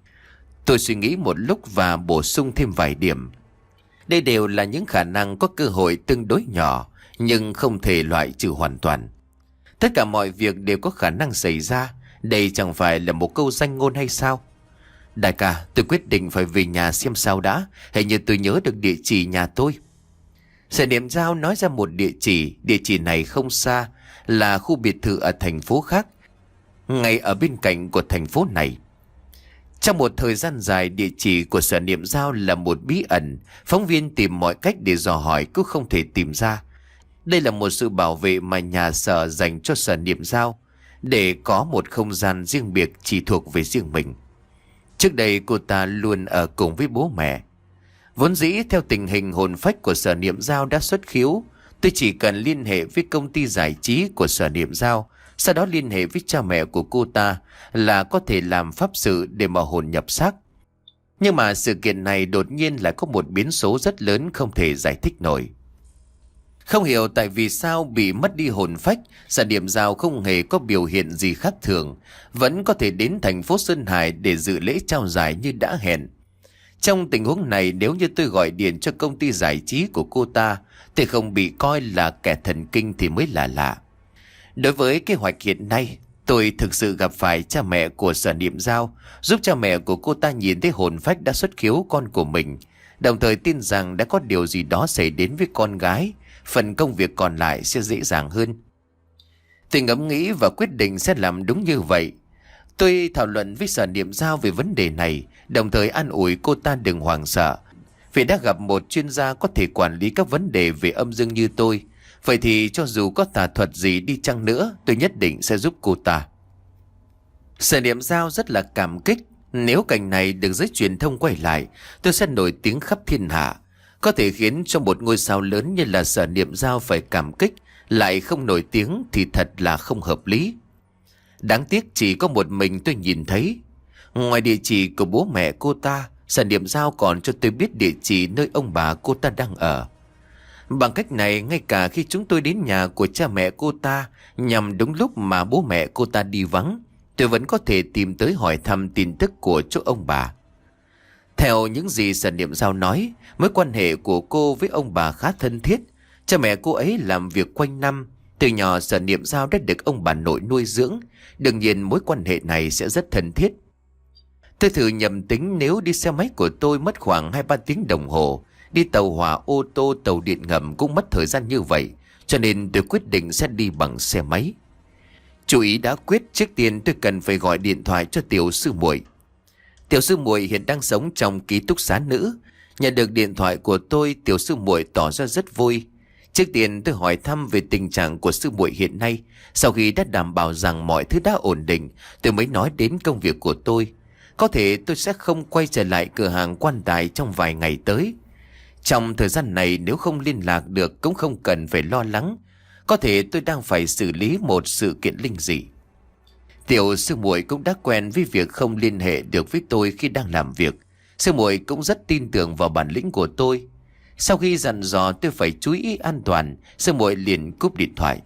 Tôi suy nghĩ một lúc và bổ sung thêm vài điểm. Đây đều là những khả năng có cơ hội tương đối nhỏ, nhưng không thể loại trừ hoàn toàn. Tất cả mọi việc đều có khả năng xảy ra. Đây chẳng phải là một câu danh ngôn hay sao? Đại ca, tôi quyết định phải về nhà xem sao đã. Hình như tôi nhớ được địa chỉ nhà tôi. Sở Niệm Giao nói ra một địa chỉ. Địa chỉ này không xa, là khu biệt thự ở thành phố khác, ngay ở bên cạnh của thành phố này. Trong một thời gian dài, địa chỉ của Sở Niệm Giao là một bí ẩn. Phóng viên tìm mọi cách để dò hỏi cũng không thể tìm ra. Đây là một sự bảo vệ mà nhà Sở dành cho Sở Niệm Giao, để có một không gian riêng biệt chỉ thuộc về riêng mình. Trước đây cô ta luôn ở cùng với bố mẹ. Vốn dĩ theo tình hình hồn phách của Sở Niệm Giao đã xuất khiếu, Tôi chỉ cần liên hệ với công ty giải trí của Sở Niệm Giao, sau đó liên hệ với cha mẹ của cô ta là có thể làm pháp sự để mà hồn nhập xác. Nhưng mà sự kiện này đột nhiên lại có một biến số rất lớn không thể giải thích nổi. Không hiểu tại vì sao bị mất đi hồn phách, Sở Niệm Giao không hề có biểu hiện gì khác thường, vẫn có thể đến thành phố Sơn Hải để dự lễ trao giải như đã hẹn. Trong tình huống này, nếu như tôi gọi điện cho công ty giải trí của cô ta thì không bị coi là kẻ thần kinh thì mới là lạ. Đối với kế hoạch hiện nay, tôi thực sự gặp phải cha mẹ của Sở Niệm Giao, giúp cha mẹ của cô ta nhìn thấy hồn phách đã xuất khiếu con của mình, đồng thời tin rằng đã có điều gì đó xảy đến với con gái, phần công việc còn lại sẽ dễ dàng hơn. Tôi ngẫm nghĩ và quyết định sẽ làm đúng như vậy. Tôi thảo luận với Sở Niệm Giao về vấn đề này, đồng thời an ủi cô ta đừng hoảng sợ, vì đã gặp một chuyên gia có thể quản lý các vấn đề về âm dương như tôi. Vậy thì cho dù có tà thuật gì đi chăng nữa, tôi nhất định sẽ giúp cô ta. Sở Niệm Giao rất là cảm kích. Nếu cảnh này được giới truyền thông quay lại, tôi sẽ nổi tiếng khắp thiên hạ. Có thể khiến cho một ngôi sao lớn như là Sở Niệm Giao phải cảm kích, lại không nổi tiếng thì thật là không hợp lý. Đáng tiếc chỉ có một mình tôi nhìn thấy. Ngoài địa chỉ của bố mẹ cô ta, Sở Niệm Giao còn cho tôi biết địa chỉ nơi ông bà cô ta đang ở. Bằng cách này, ngay cả khi chúng tôi đến nhà của cha mẹ cô ta nhằm đúng lúc mà bố mẹ cô ta đi vắng, tôi vẫn có thể tìm tới hỏi thăm tin tức của chỗ ông bà. Theo những gì Sở Niệm Giao nói, mối quan hệ của cô với ông bà khá thân thiết. Cha mẹ cô ấy làm việc quanh năm. Từ nhỏ Sở Niệm Giao đã được ông bà nội nuôi dưỡng. Đương nhiên mối quan hệ này sẽ rất thân thiết. Tôi thử nhầm tính, nếu đi xe máy của tôi mất khoảng hai ba tiếng đồng hồ, đi tàu hỏa, ô tô, tàu điện ngầm cũng mất thời gian như vậy, cho nên tôi quyết định sẽ đi bằng xe máy. Chú ý đã quyết, trước tiên tôi cần phải gọi điện thoại cho tiểu sư muội. Tiểu sư muội hiện đang sống trong ký túc xá nữ. Nhận được điện thoại của tôi, tiểu sư muội tỏ ra rất vui. Trước tiên tôi hỏi thăm về tình trạng của sư muội hiện nay. Sau khi đã đảm bảo rằng mọi thứ đã ổn định, tôi mới nói đến công việc của tôi. Có thể tôi sẽ không quay trở lại cửa hàng quan tài trong vài ngày tới. Trong thời gian này nếu không liên lạc được cũng không cần phải lo lắng. Có thể tôi đang phải xử lý một sự kiện linh dị. Tiểu sư muội cũng đã quen với việc không liên hệ được với tôi khi đang làm việc. Sư muội cũng rất tin tưởng vào bản lĩnh của tôi. Sau khi dặn dò tôi phải chú ý an toàn, sư muội liền cúp điện thoại.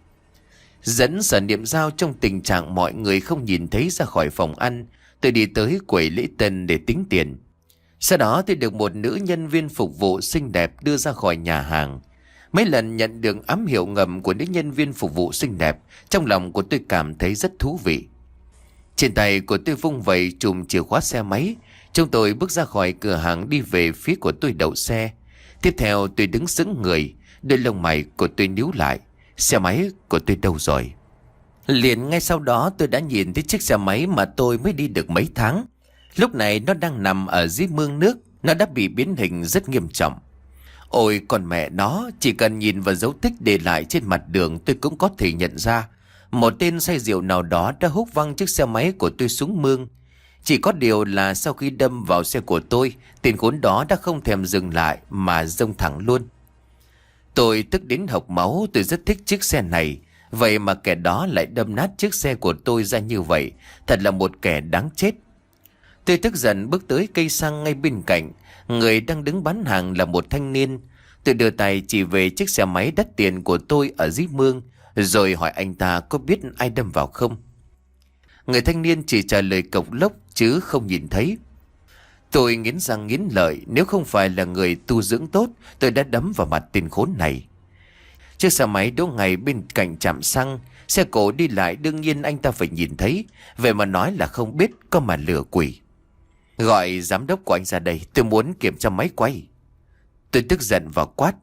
Dẫn Sở Niệm Giao trong tình trạng mọi người không nhìn thấy ra khỏi phòng ăn, tôi đi tới quầy lễ tân để tính tiền. Sau đó tôi được một nữ nhân viên phục vụ xinh đẹp đưa ra khỏi nhà hàng. Mấy lần nhận được ám hiệu ngầm của nữ nhân viên phục vụ xinh đẹp, trong lòng của tôi cảm thấy rất thú vị. Trên tay của tôi vung vẩy chùm chìa khóa xe máy. Chúng tôi bước ra khỏi cửa hàng đi về phía của tôi đậu xe. Tiếp theo tôi đứng sững người, đôi lông mày của tôi nhíu lại. Xe máy của tôi đâu rồi? Liền ngay sau đó tôi đã nhìn thấy chiếc xe máy mà tôi mới đi được mấy tháng. Lúc này nó đang nằm ở dưới mương nước. Nó đã bị biến hình rất nghiêm trọng. Ôi còn mẹ nó, chỉ cần nhìn vào dấu tích để lại trên mặt đường tôi cũng có thể nhận ra một tên say rượu nào đó đã húc văng chiếc xe máy của tôi xuống mương. Chỉ có điều là sau khi đâm vào xe của tôi, tên khốn đó đã không thèm dừng lại mà xông thẳng luôn. Tôi tức đến hộc máu. Tôi rất thích chiếc xe này, vậy mà kẻ đó lại đâm nát chiếc xe của tôi ra như vậy. Thật là một kẻ đáng chết. Tôi tức giận bước tới cây xăng ngay bên cạnh. Người đang đứng bán hàng là một thanh niên. Tôi đưa tay chỉ về chiếc xe máy đắt tiền của tôi ở dưới mương, rồi hỏi anh ta có biết ai đâm vào không. Người thanh niên chỉ trả lời cộc lốc chứ không nhìn thấy. Tôi nghiến răng nghiến lợi, nếu không phải là người tu dưỡng tốt, tôi đã đấm vào mặt tên khốn này. Chiếc xe máy đỗ ngay bên cạnh trạm xăng, xe cộ đi lại đương nhiên anh ta phải nhìn thấy. Vậy mà nói là không biết, có mà lừa quỷ. Gọi giám đốc của anh ra đây, tôi muốn kiểm tra máy quay. Tôi tức giận và quát: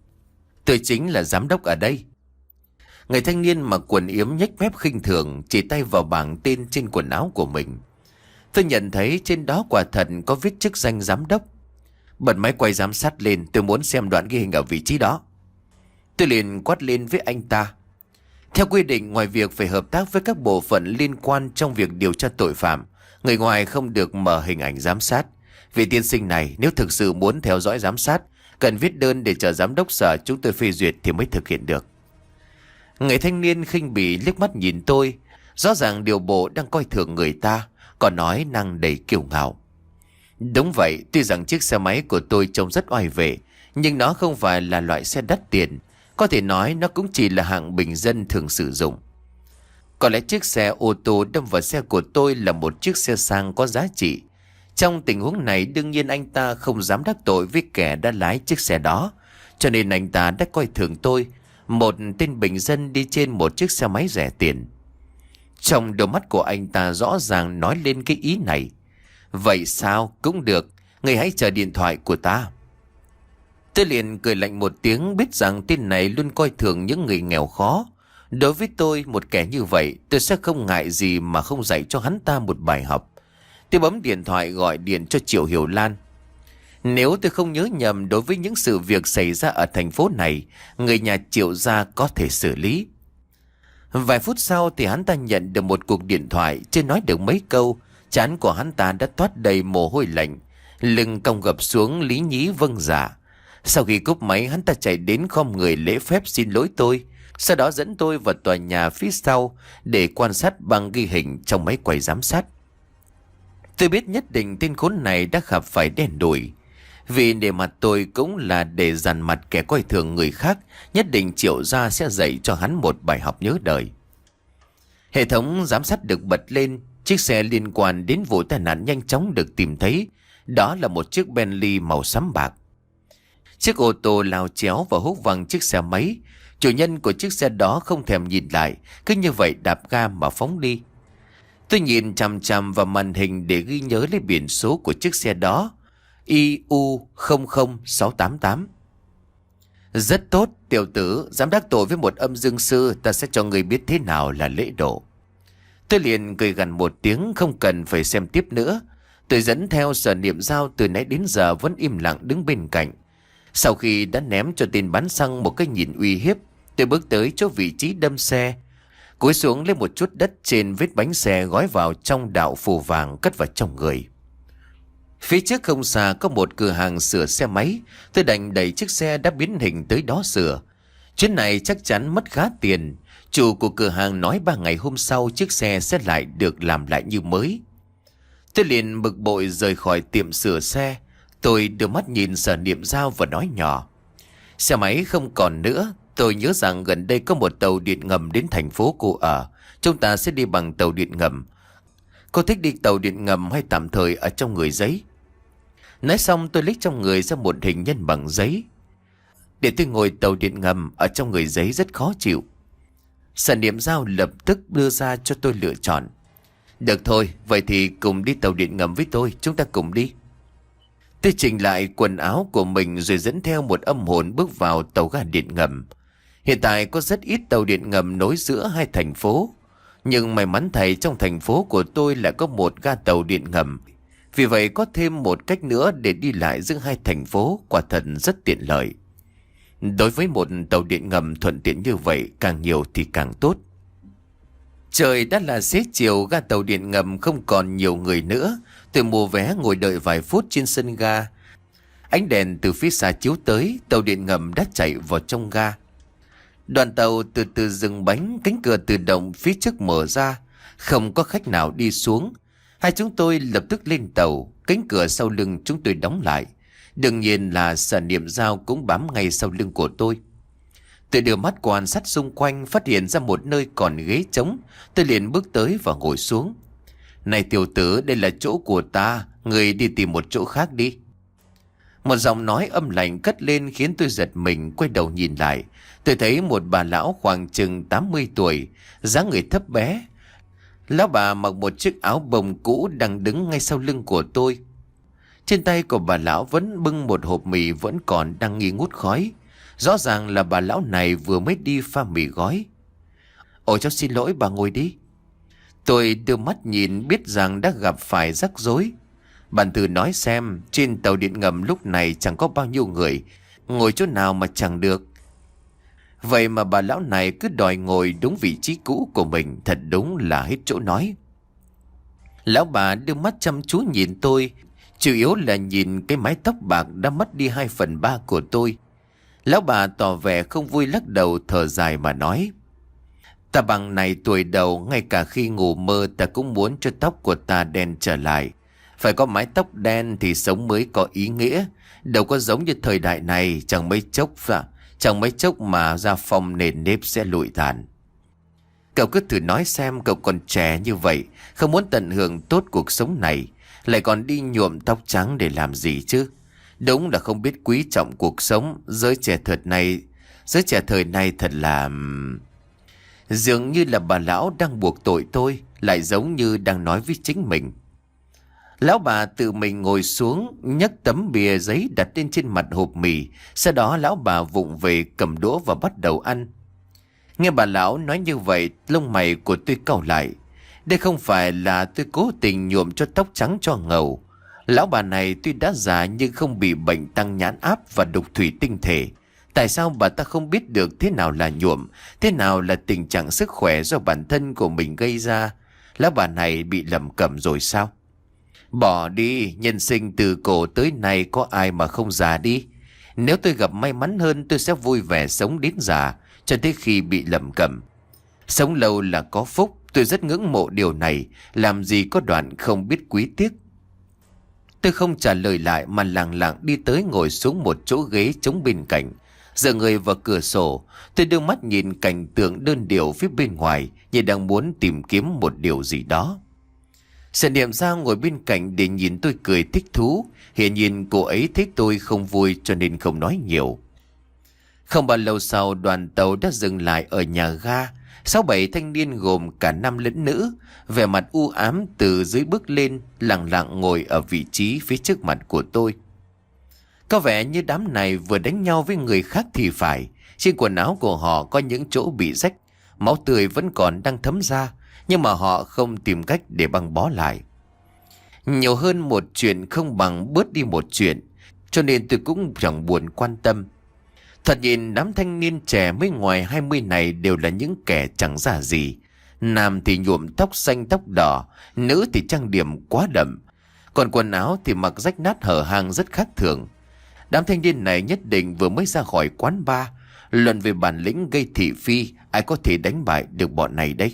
tôi chính là giám đốc ở đây. Người thanh niên mặc quần yếm nhếch mép khinh thường, chỉ tay vào bảng tên trên quần áo của mình. Tôi nhận thấy trên đó quả thật có viết chức danh giám đốc. Bật máy quay giám sát lên, tôi muốn xem đoạn ghi hình ở vị trí đó. Tôi liền quát lên với anh ta: theo quy định, ngoài việc phải hợp tác với các bộ phận liên quan trong việc điều tra tội phạm, người ngoài không được mở hình ảnh giám sát. Vị tiên sinh này, nếu thực sự muốn theo dõi giám sát, Cần viết đơn để chờ giám đốc sở chúng tôi phê duyệt thì mới thực hiện được. Người thanh niên khinh bỉ liếc mắt nhìn tôi. Rõ ràng điều bộ đang coi thường người ta, còn nói năng đầy kiêu ngạo. Đúng vậy, tuy rằng chiếc xe máy của tôi trông rất oai vệ, nhưng nó không phải là loại xe đắt tiền. Có thể nói nó cũng chỉ là hạng bình dân thường sử dụng. Có lẽ chiếc xe ô tô đâm vào xe của tôi là một chiếc xe sang có giá trị. Trong tình huống này đương nhiên anh ta không dám đắc tội với kẻ đã lái chiếc xe đó. Cho nên anh ta đã coi thường tôi, một tên bình dân đi trên một chiếc xe máy rẻ tiền. Trong đôi mắt của anh ta rõ ràng nói lên cái ý này. Vậy sao? Cũng được. Người hãy chờ điện thoại của ta. Tôi liền cười lạnh một tiếng, biết rằng tên này luôn coi thường những người nghèo khó. Đối với tôi, một kẻ như vậy, tôi sẽ không ngại gì mà không dạy cho hắn ta một bài học. Tôi bấm điện thoại gọi điện cho Triệu Hiểu Lan. Nếu tôi không nhớ nhầm, đối với những sự việc xảy ra ở thành phố này, người nhà Triệu gia có thể xử lý. Vài phút sau thì hắn ta nhận được một cuộc điện thoại. Chưa nói được mấy câu, trán của hắn ta đã toát đầy mồ hôi lạnh, lưng cong gập xuống lý nhí vâng dạ. Sau khi cúp máy, hắn ta chạy đến khom người lễ phép xin lỗi tôi. Sau đó dẫn tôi vào tòa nhà phía sau để quan sát băng ghi hình trong máy quay giám sát. Tôi biết nhất định tên khốn này đã gặp phải đen đủi. Vì để mặt tôi cũng là để dằn mặt kẻ coi thường người khác, nhất định Triệu gia sẽ dạy cho hắn một bài học nhớ đời. Hệ thống giám sát được bật lên. Chiếc xe liên quan đến vụ tai nạn nhanh chóng được tìm thấy. Đó là một chiếc Bentley màu xám bạc. Chiếc ô tô lao chéo và húc văng chiếc xe máy. Chủ nhân của chiếc xe đó không thèm nhìn lại, cứ như vậy đạp ga mà phóng đi. Tôi nhìn chằm chằm vào màn hình để ghi nhớ lấy biển số của chiếc xe đó. I U không không sáu tám tám. Rất tốt, tiểu tử, dám đắc tội với một âm dương sư, ta sẽ cho người biết thế nào là lễ độ. Tôi liền cười gằn một tiếng, không cần phải xem tiếp nữa. Tôi dẫn theo Sở Niệm Dao từ nãy đến giờ vẫn im lặng đứng bên cạnh. Sau khi đã ném cho tên bán xăng một cái nhìn uy hiếp, tôi bước tới chỗ vị trí đâm xe, cúi xuống lấy một chút đất trên vết bánh xe gói vào trong đạo phù vàng cất vào trong người. Phía trước không xa có một cửa hàng sửa xe máy. Tôi đành đẩy chiếc xe đã biến hình tới đó sửa. Chuyến này chắc chắn mất khá tiền. Chủ của cửa hàng nói ba ngày hôm sau chiếc xe sẽ lại được làm lại như mới. Tôi liền bực bội rời khỏi tiệm sửa xe. Tôi đưa mắt nhìn Sở Niệm Dao và nói nhỏ. Xe máy không còn nữa. Tôi nhớ rằng gần đây có một tàu điện ngầm đến thành phố cô ở. Chúng ta sẽ đi bằng tàu điện ngầm. Cô thích đi tàu điện ngầm hay tạm thời ở trong người giấy? Nói xong tôi lấy trong người ra một hình nhân bằng giấy. Để tôi ngồi tàu điện ngầm, ở trong người giấy rất khó chịu. Sở Niệm Dao lập tức đưa ra cho tôi lựa chọn. Được thôi, vậy thì cùng đi tàu điện ngầm với tôi, chúng ta cùng đi. Tôi chỉnh lại quần áo của mình rồi dẫn theo một âm hồn bước vào tàu ga điện ngầm. Hiện tại có rất ít tàu điện ngầm nối giữa hai thành phố. Nhưng may mắn thay trong thành phố của tôi lại có một ga tàu điện ngầm. Vì vậy có thêm một cách nữa để đi lại giữa hai thành phố, quả thật rất tiện lợi. Đối với một tàu điện ngầm thuận tiện như vậy, càng nhiều thì càng tốt. Trời đã là xế chiều, ga tàu điện ngầm không còn nhiều người nữa. Tôi mua vé ngồi đợi vài phút trên sân ga. Ánh đèn từ phía xa chiếu tới, tàu điện ngầm đã chạy vào trong ga. Đoàn tàu từ từ dừng bánh, cánh cửa tự động phía trước mở ra. Không có khách nào đi xuống. Hai chúng tôi lập tức lên tàu, cánh cửa sau lưng chúng tôi đóng lại. Đương nhiên là Sở Niệm Dao cũng bám ngay sau lưng của tôi. Tôi đưa mắt quan sát xung quanh, phát hiện ra một nơi còn ghế trống. Tôi liền bước tới và ngồi xuống. Này tiểu tử, đây là chỗ của ta, người đi tìm một chỗ khác đi. Một giọng nói âm lạnh cất lên khiến tôi giật mình, quay đầu nhìn lại. Tôi thấy một bà lão khoảng chừng tám mươi tuổi, dáng người thấp bé. Lão bà mặc một chiếc áo bông cũ đang đứng ngay sau lưng của tôi. Trên tay của bà lão vẫn bưng một hộp mì vẫn còn đang nghi ngút khói. Rõ ràng là bà lão này vừa mới đi pha mì gói. Ôi cháu xin lỗi, bà ngồi đi. Tôi đưa mắt nhìn biết rằng đã gặp phải rắc rối. Bạn thử nói xem, trên tàu điện ngầm lúc này chẳng có bao nhiêu người, ngồi chỗ nào mà chẳng được. Vậy mà bà lão này cứ đòi ngồi đúng vị trí cũ của mình, thật đúng là hết chỗ nói. Lão bà đưa mắt chăm chú nhìn tôi, Chủ yếu là nhìn cái mái tóc bạc đã mất đi hai phần ba của tôi. Lão bà tỏ vẻ không vui, lắc đầu thở dài mà nói: Ta bằng này tuổi đầu, ngay cả khi ngủ mơ ta cũng muốn cho tóc của ta đen trở lại. Phải có mái tóc đen thì sống mới có ý nghĩa. Đâu có giống như thời đại này, chẳng mấy chốc Chẳng mấy chốc mà ra phong nền nếp sẽ lụi tàn. Cậu cứ thử nói xem, cậu còn trẻ như vậy, không muốn tận hưởng tốt cuộc sống này, lại còn đi nhuộm tóc trắng để làm gì chứ? Đúng là không biết quý trọng cuộc sống. Giới trẻ thời này Giới trẻ thời này thật là... Dường như là bà lão đang buộc tội tôi, lại giống như đang nói với chính mình. Lão bà tự mình ngồi xuống, nhấc tấm bìa giấy đặt lên trên mặt hộp mì. Sau đó lão bà vụng về cầm đũa và bắt đầu ăn. Nghe bà lão nói như vậy, lông mày của tôi cau lại. Đây không phải là tôi cố tình nhuộm cho tóc trắng cho ngầu. Lão bà này tuy đã già nhưng không bị bệnh tăng nhãn áp và đục thủy tinh thể. Tại sao bà ta không biết được thế nào là nhuộm, thế nào là tình trạng sức khỏe do bản thân của mình gây ra? Lão bà này bị lầm cẩm rồi sao? Bỏ đi, nhân sinh từ cổ tới nay có ai mà không già đi. Nếu tôi gặp may mắn hơn, tôi sẽ vui vẻ sống đến già, cho tới khi bị lầm cẩm. Sống lâu là có phúc, tôi rất ngưỡng mộ điều này, làm gì có đoạn không biết quý tiếc. Tôi không trả lời lại mà lặng lặng đi tới ngồi xuống một chỗ ghế trống bên cạnh. Dựa người vào cửa sổ, tôi đưa mắt nhìn cảnh tượng đơn điệu phía bên ngoài, như đang muốn tìm kiếm một điều gì đó. Sở Niệm Giao ngồi bên cạnh để nhìn tôi cười thích thú. Hiển nhiên cô ấy thấy tôi không vui cho nên không nói nhiều. Không bao lâu sau, đoàn tàu đã dừng lại ở nhà ga. Sáu bảy thanh niên gồm cả nam lẫn nữ, vẻ mặt u ám từ dưới bước lên, lặng lặng ngồi ở vị trí phía trước mặt của tôi. Có vẻ như đám này vừa đánh nhau với người khác thì phải. Trên quần áo của họ có những chỗ bị rách, máu tươi vẫn còn đang thấm ra, nhưng mà họ không tìm cách để băng bó lại. Nhiều hơn một chuyện không bằng bớt đi một chuyện, cho nên tôi cũng chẳng buồn quan tâm. Thật nhìn đám thanh niên trẻ mới ngoài hai mươi này đều là những kẻ chẳng ra gì. Nam thì nhuộm tóc xanh tóc đỏ, nữ thì trang điểm quá đậm, còn quần áo thì mặc rách nát hở hang rất khác thường. Đám thanh niên này nhất định vừa mới ra khỏi quán bar. Luận về bản lĩnh gây thị phi, ai có thể đánh bại được bọn này đây?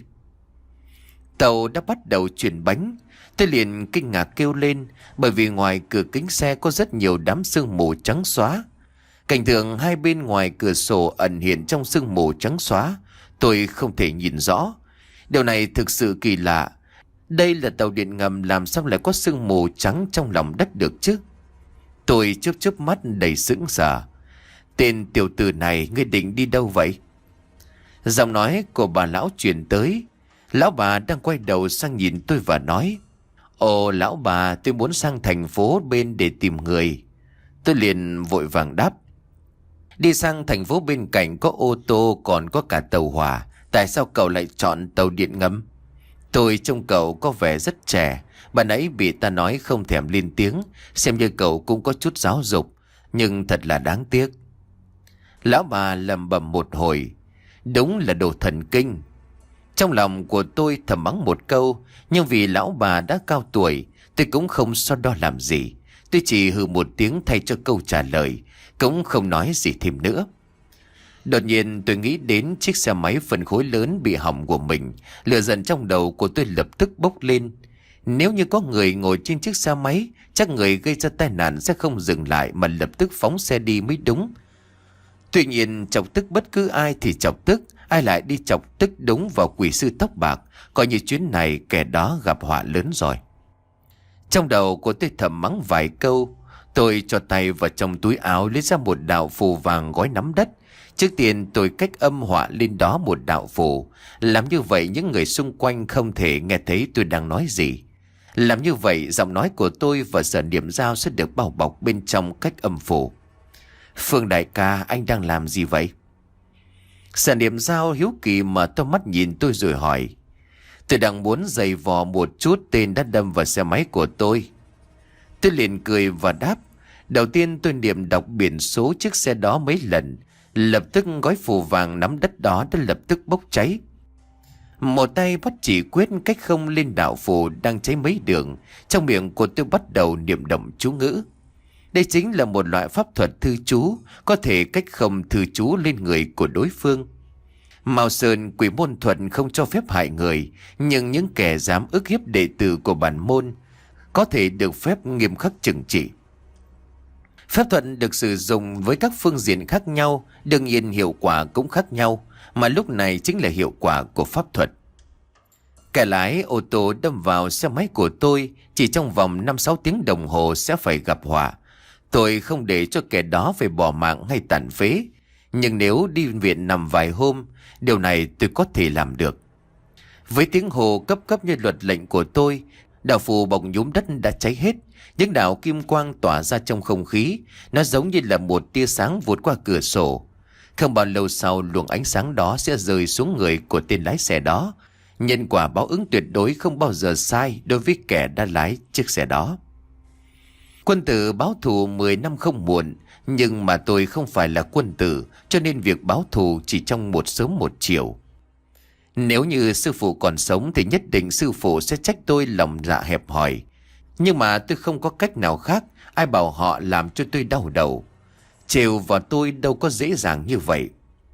Tàu đã bắt đầu chuyển bánh. Tôi liền kinh ngạc kêu lên, bởi vì ngoài cửa kính xe có rất nhiều đám sương mù trắng xóa. Cảnh tượng hai bên ngoài cửa sổ ẩn hiện trong sương mù trắng xóa, tôi không thể nhìn rõ. Điều này thực sự kỳ lạ. Đây là tàu điện ngầm, làm sao lại có sương mù trắng trong lòng đất được chứ? Tôi chớp chớp mắt đầy sững sờ. Tên tiểu tử này, ngươi định đi đâu vậy? Giọng nói của bà lão truyền tới. Lão bà đang quay đầu sang nhìn tôi và nói: Ồ lão bà, tôi muốn sang thành phố bên để tìm người. Tôi liền vội vàng đáp: Đi sang thành phố bên cạnh có ô tô, còn có cả tàu hỏa. Tại sao cậu lại chọn tàu điện ngầm? Tôi trông cậu có vẻ rất trẻ. Bà nãy bị ta nói không thèm lên tiếng, xem như cậu cũng có chút giáo dục, nhưng thật là đáng tiếc. Lão bà lẩm bẩm một hồi. Đúng là đồ thần kinh. Trong lòng của tôi thầm mắng một câu, nhưng vì lão bà đã cao tuổi, tôi cũng không so đo làm gì. Tôi chỉ hừ một tiếng thay cho câu trả lời, cũng không nói gì thêm nữa. Đột nhiên tôi nghĩ đến chiếc xe máy phân khối lớn bị hỏng của mình. Lửa giận trong đầu của tôi lập tức bốc lên. Nếu như có người ngồi trên chiếc xe máy, chắc người gây ra tai nạn sẽ không dừng lại mà lập tức phóng xe đi mới đúng. Tuy nhiên chọc tức bất cứ ai thì chọc tức, ai lại đi chọc tức đúng vào quỷ sư tóc bạc, coi như chuyến này kẻ đó gặp họa lớn rồi. Trong đầu của tôi thầm mắng vài câu. Tôi cho tay vào trong túi áo lấy ra một đạo phù vàng gói nắm đất. Trước tiên tôi cách âm họa lên đó một đạo phù. Làm như vậy những người xung quanh không thể nghe thấy tôi đang nói gì. Làm như vậy giọng nói của tôi và Sở Niệm Giao sẽ được bao bọc bên trong cách âm phù. Phương đại ca, anh đang làm gì vậy? Sở Niệm Giao hiếu kỳ mà to mắt nhìn tôi rồi hỏi. Tôi đang muốn giày vò một chút tên đã đâm vào xe máy của tôi. Tôi liền cười và đáp. Đầu tiên tôi niệm đọc biển số chiếc xe đó mấy lần. Lập tức gói phù vàng nắm đất đó đã lập tức bốc cháy. Một tay bắt chỉ quyết cách không lên đạo phù đang cháy mấy đường. Trong miệng của tôi bắt đầu niệm động chú ngữ. Đây chính là một loại pháp thuật thư chú, có thể cách không thư chú lên người của đối phương. Mao Sơn quỷ môn thuật không cho phép hại người, nhưng những kẻ dám ức hiếp đệ tử của bản môn có thể được phép nghiêm khắc trừng trị. Phép thuật được sử dụng với các phương diện khác nhau, đương nhiên hiệu quả cũng khác nhau, mà lúc này chính là hiệu quả của pháp thuật. Kẻ lái ô tô đâm vào xe máy của tôi, chỉ trong vòng năm sáu tiếng đồng hồ sẽ phải gặp họa. Tôi không để cho kẻ đó phải bỏ mạng hay tàn phế, nhưng nếu đi viện nằm vài hôm, điều này tôi có thể làm được. Với tiếng hồ cấp cấp như luật lệnh của tôi, đạo phù bọc nhúm đất đã cháy hết. Những đạo kim quang tỏa ra trong không khí, nó giống như là một tia sáng vụt qua cửa sổ. Không bao lâu sau, luồng ánh sáng đó sẽ rơi xuống người của tên lái xe đó. Nhân quả báo ứng tuyệt đối không bao giờ sai đối với kẻ đã lái chiếc xe đó. Quân tử báo thù mười năm không muộn, nhưng mà tôi không phải là quân tử, cho nên việc báo thù chỉ trong một sớm một chiều. Nếu như sư phụ còn sống thì nhất định sư phụ sẽ trách tôi lòng dạ hẹp hòi. Nhưng mà tôi không có cách nào khác, ai bảo họ làm cho tôi đau đầu. Trêu vào tôi đâu có dễ dàng như vậy.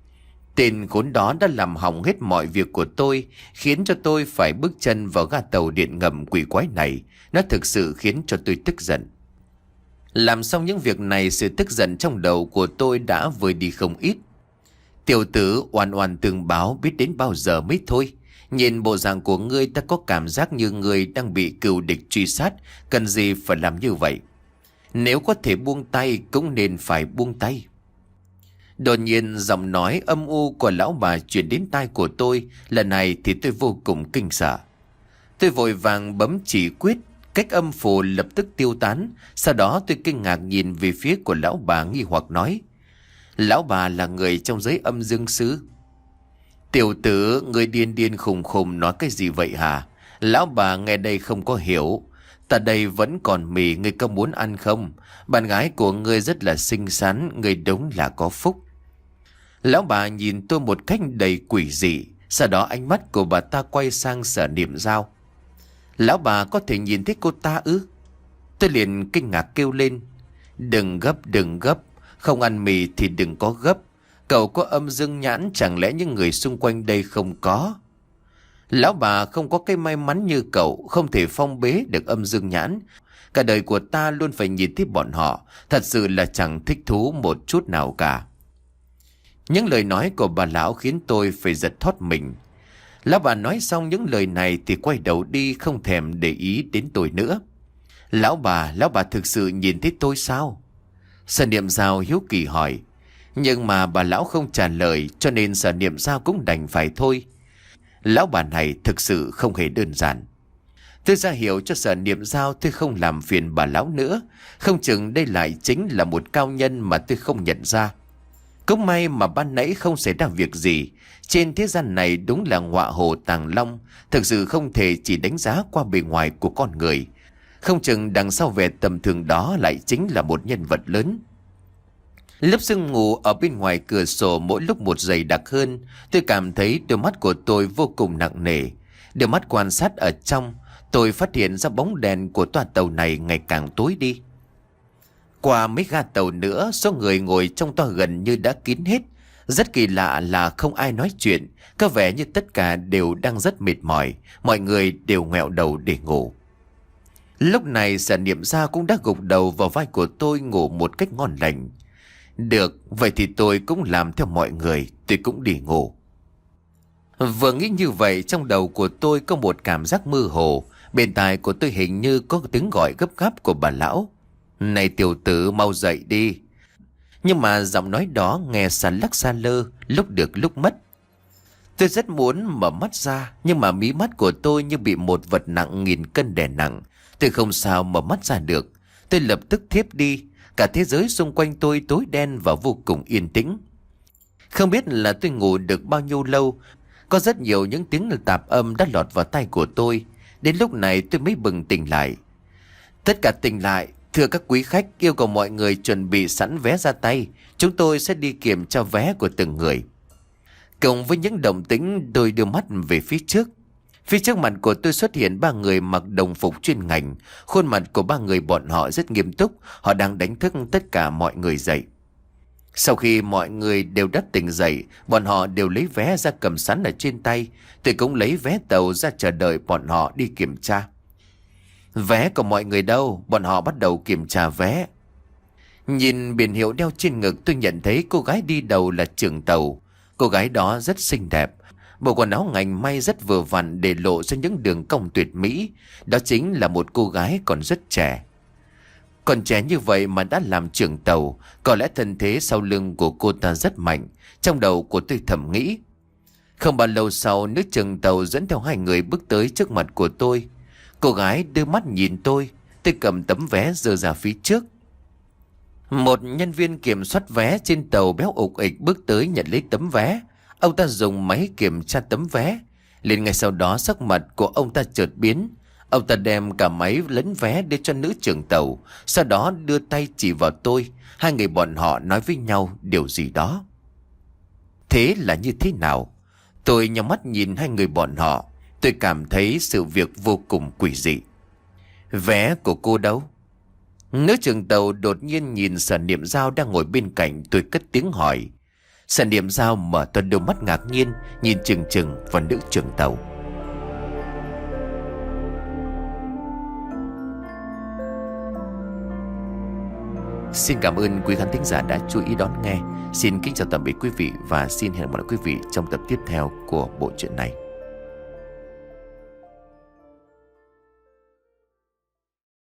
Tên khốn đó đã làm hỏng hết mọi việc của tôi, khiến cho tôi phải bước chân vào ga tàu điện ngầm quỷ quái này. Nó thực sự khiến cho tôi tức giận. Làm xong những việc này, sự tức giận trong đầu của tôi đã vơi đi không ít. Tiểu tử oan oan tương báo, biết đến bao giờ mới thôi. Nhìn bộ dạng của ngươi, ta có cảm giác như ngươi đang bị cừu địch truy sát, cần gì phải làm như vậy. Nếu có thể buông tay cũng nên phải buông tay. Đột nhiên giọng nói âm u của lão bà truyền đến tai của tôi. Lần này thì tôi vô cùng kinh sợ. Tôi vội vàng bấm chỉ quyết, cách âm phù lập tức tiêu tán. Sau đó tôi kinh ngạc nhìn về phía của lão bà, nghi hoặc nói: lão bà là người trong giới âm dương xứ. Tiểu tử, người điên điên khùng khùng nói cái gì vậy hả? Lão bà nghe đây không có hiểu. Ta đây vẫn còn mì, ngươi có muốn ăn không? Bạn gái của ngươi rất là xinh xắn, ngươi đúng là có phúc. Lão bà nhìn tôi một cách đầy quỷ dị. Sau đó ánh mắt của bà ta quay sang Sở Niệm Dao. Lão bà có thể nhìn thấy cô ta ư? Tôi liền kinh ngạc kêu lên: đừng gấp, đừng gấp. Không ăn mì thì đừng có gấp. Cậu có âm dương nhãn, chẳng lẽ những người xung quanh đây không có? Lão bà không có cái may mắn như cậu, không thể phong bế được âm dương nhãn. Cả đời của ta luôn phải nhìn thấy bọn họ, thật sự là chẳng thích thú một chút nào cả. Những lời nói của bà lão khiến tôi phải giật thót mình. Lão bà nói xong những lời này thì quay đầu đi, không thèm để ý đến tôi nữa. Lão bà, lão bà thực sự nhìn thấy tôi sao? Sở Niệm Dao hiếu kỳ hỏi. Nhưng mà bà lão không trả lời, cho nên Sở Niệm Dao cũng đành phải thôi. Lão bà này thực sự không hề đơn giản. Tôi ra hiệu cho Sở Niệm Dao tôi không làm phiền bà lão nữa. Không chừng đây lại chính là một cao nhân mà tôi không nhận ra. Cũng may mà ban nãy không xảy ra việc gì. Trên thế gian này đúng là ngọa hổ tàng long, thực sự không thể chỉ đánh giá qua bề ngoài của con người. Không chừng đằng sau vẻ tầm thường đó lại chính là một nhân vật lớn. Lớp sương mù ở bên ngoài cửa sổ mỗi lúc một dày đặc hơn. Tôi cảm thấy đôi mắt của tôi vô cùng nặng nề. Đôi mắt quan sát ở trong, tôi phát hiện ra bóng đèn của toa tàu này ngày càng tối đi. Qua mấy ga tàu nữa, số người ngồi trong toa gần như đã kín hết. Rất kỳ lạ là không ai nói chuyện, có vẻ như tất cả đều đang rất mệt mỏi. Mọi người đều ngoẹo đầu để ngủ. Lúc này Sở Niệm Dao cũng đã gục đầu vào vai của tôi, ngủ một cách ngon lành. Được, vậy thì tôi cũng làm theo mọi người, tôi cũng đi ngủ. Vừa nghĩ như vậy, trong đầu của tôi có một cảm giác mơ hồ. Bên tai của tôi hình như có tiếng gọi gấp gáp của bà lão. Này tiểu tử, mau dậy đi. Nhưng mà giọng nói đó nghe xa lắc xa lơ, lúc được lúc mất. Tôi rất muốn mở mắt ra, nhưng mà mí mắt của tôi như bị một vật nặng nghìn cân đè nặng. Tôi không sao mở mắt ra được. Tôi lập tức thiếp đi. Cả thế giới xung quanh tôi tối đen và vô cùng yên tĩnh. Không biết là tôi ngủ được bao nhiêu lâu. Có rất nhiều những tiếng tạp âm đã lọt vào tai của tôi. Đến lúc này tôi mới bừng tỉnh lại. Tất cả tỉnh lại. Thưa các quý khách, yêu cầu mọi người chuẩn bị sẵn vé ra tay. Chúng tôi sẽ đi kiểm tra vé của từng người. Cộng với những động tĩnh, tôi đưa mắt về phía trước. Phía trước mặt của tôi xuất hiện ba người mặc đồng phục chuyên ngành. Khuôn mặt của ba người bọn họ rất nghiêm túc. Họ đang đánh thức tất cả mọi người dậy. Sau khi mọi người đều đã tỉnh dậy, bọn họ đều lấy vé ra cầm sẵn ở trên tay. Tôi cũng lấy vé tàu ra chờ đợi bọn họ đi kiểm tra. Vé của mọi người đâu? Bọn họ bắt đầu kiểm tra vé. Nhìn biển hiệu đeo trên ngực, tôi nhận thấy cô gái đi đầu là trưởng tàu. Cô gái đó rất xinh đẹp. Bộ quần áo ngành may rất vừa vặn để lộ ra những đường cong tuyệt mỹ. Đó chính là một cô gái còn rất trẻ. Còn trẻ như vậy mà đã làm trưởng tàu, có lẽ thân thế sau lưng của cô ta rất mạnh. Trong đầu của tôi thầm nghĩ. Không bao lâu sau, nữ trưởng tàu dẫn theo hai người bước tới trước mặt của tôi. Cô gái đưa mắt nhìn tôi. Tôi cầm tấm vé giơ ra phía trước. Một nhân viên kiểm soát vé trên tàu béo ục ịch bước tới nhận lấy tấm vé. Ông ta dùng máy kiểm tra tấm vé. Liền ngay sau đó sắc mặt của ông ta chợt biến. Ông ta đem cả máy lẫn vé đưa cho nữ trưởng tàu. Sau đó đưa tay chỉ vào tôi. Hai người bọn họ nói với nhau điều gì đó. Thế là như thế nào? Tôi nhắm mắt nhìn hai người bọn họ. Tôi cảm thấy sự việc vô cùng quỷ dị. Vé của cô đâu? Nữ trưởng tàu đột nhiên nhìn Sở Niệm Dao đang ngồi bên cạnh. Tôi cất tiếng hỏi. Sở Niệm Dao mở to đôi mắt ngạc nhiên, nhìn chừng chừng vào nữ trưởng tàu. Xin cảm ơn quý khán thính giả đã chú ý đón nghe. Xin kính chào tạm biệt quý vị và xin hẹn gặp lại quý vị trong tập tiếp theo của bộ truyện này.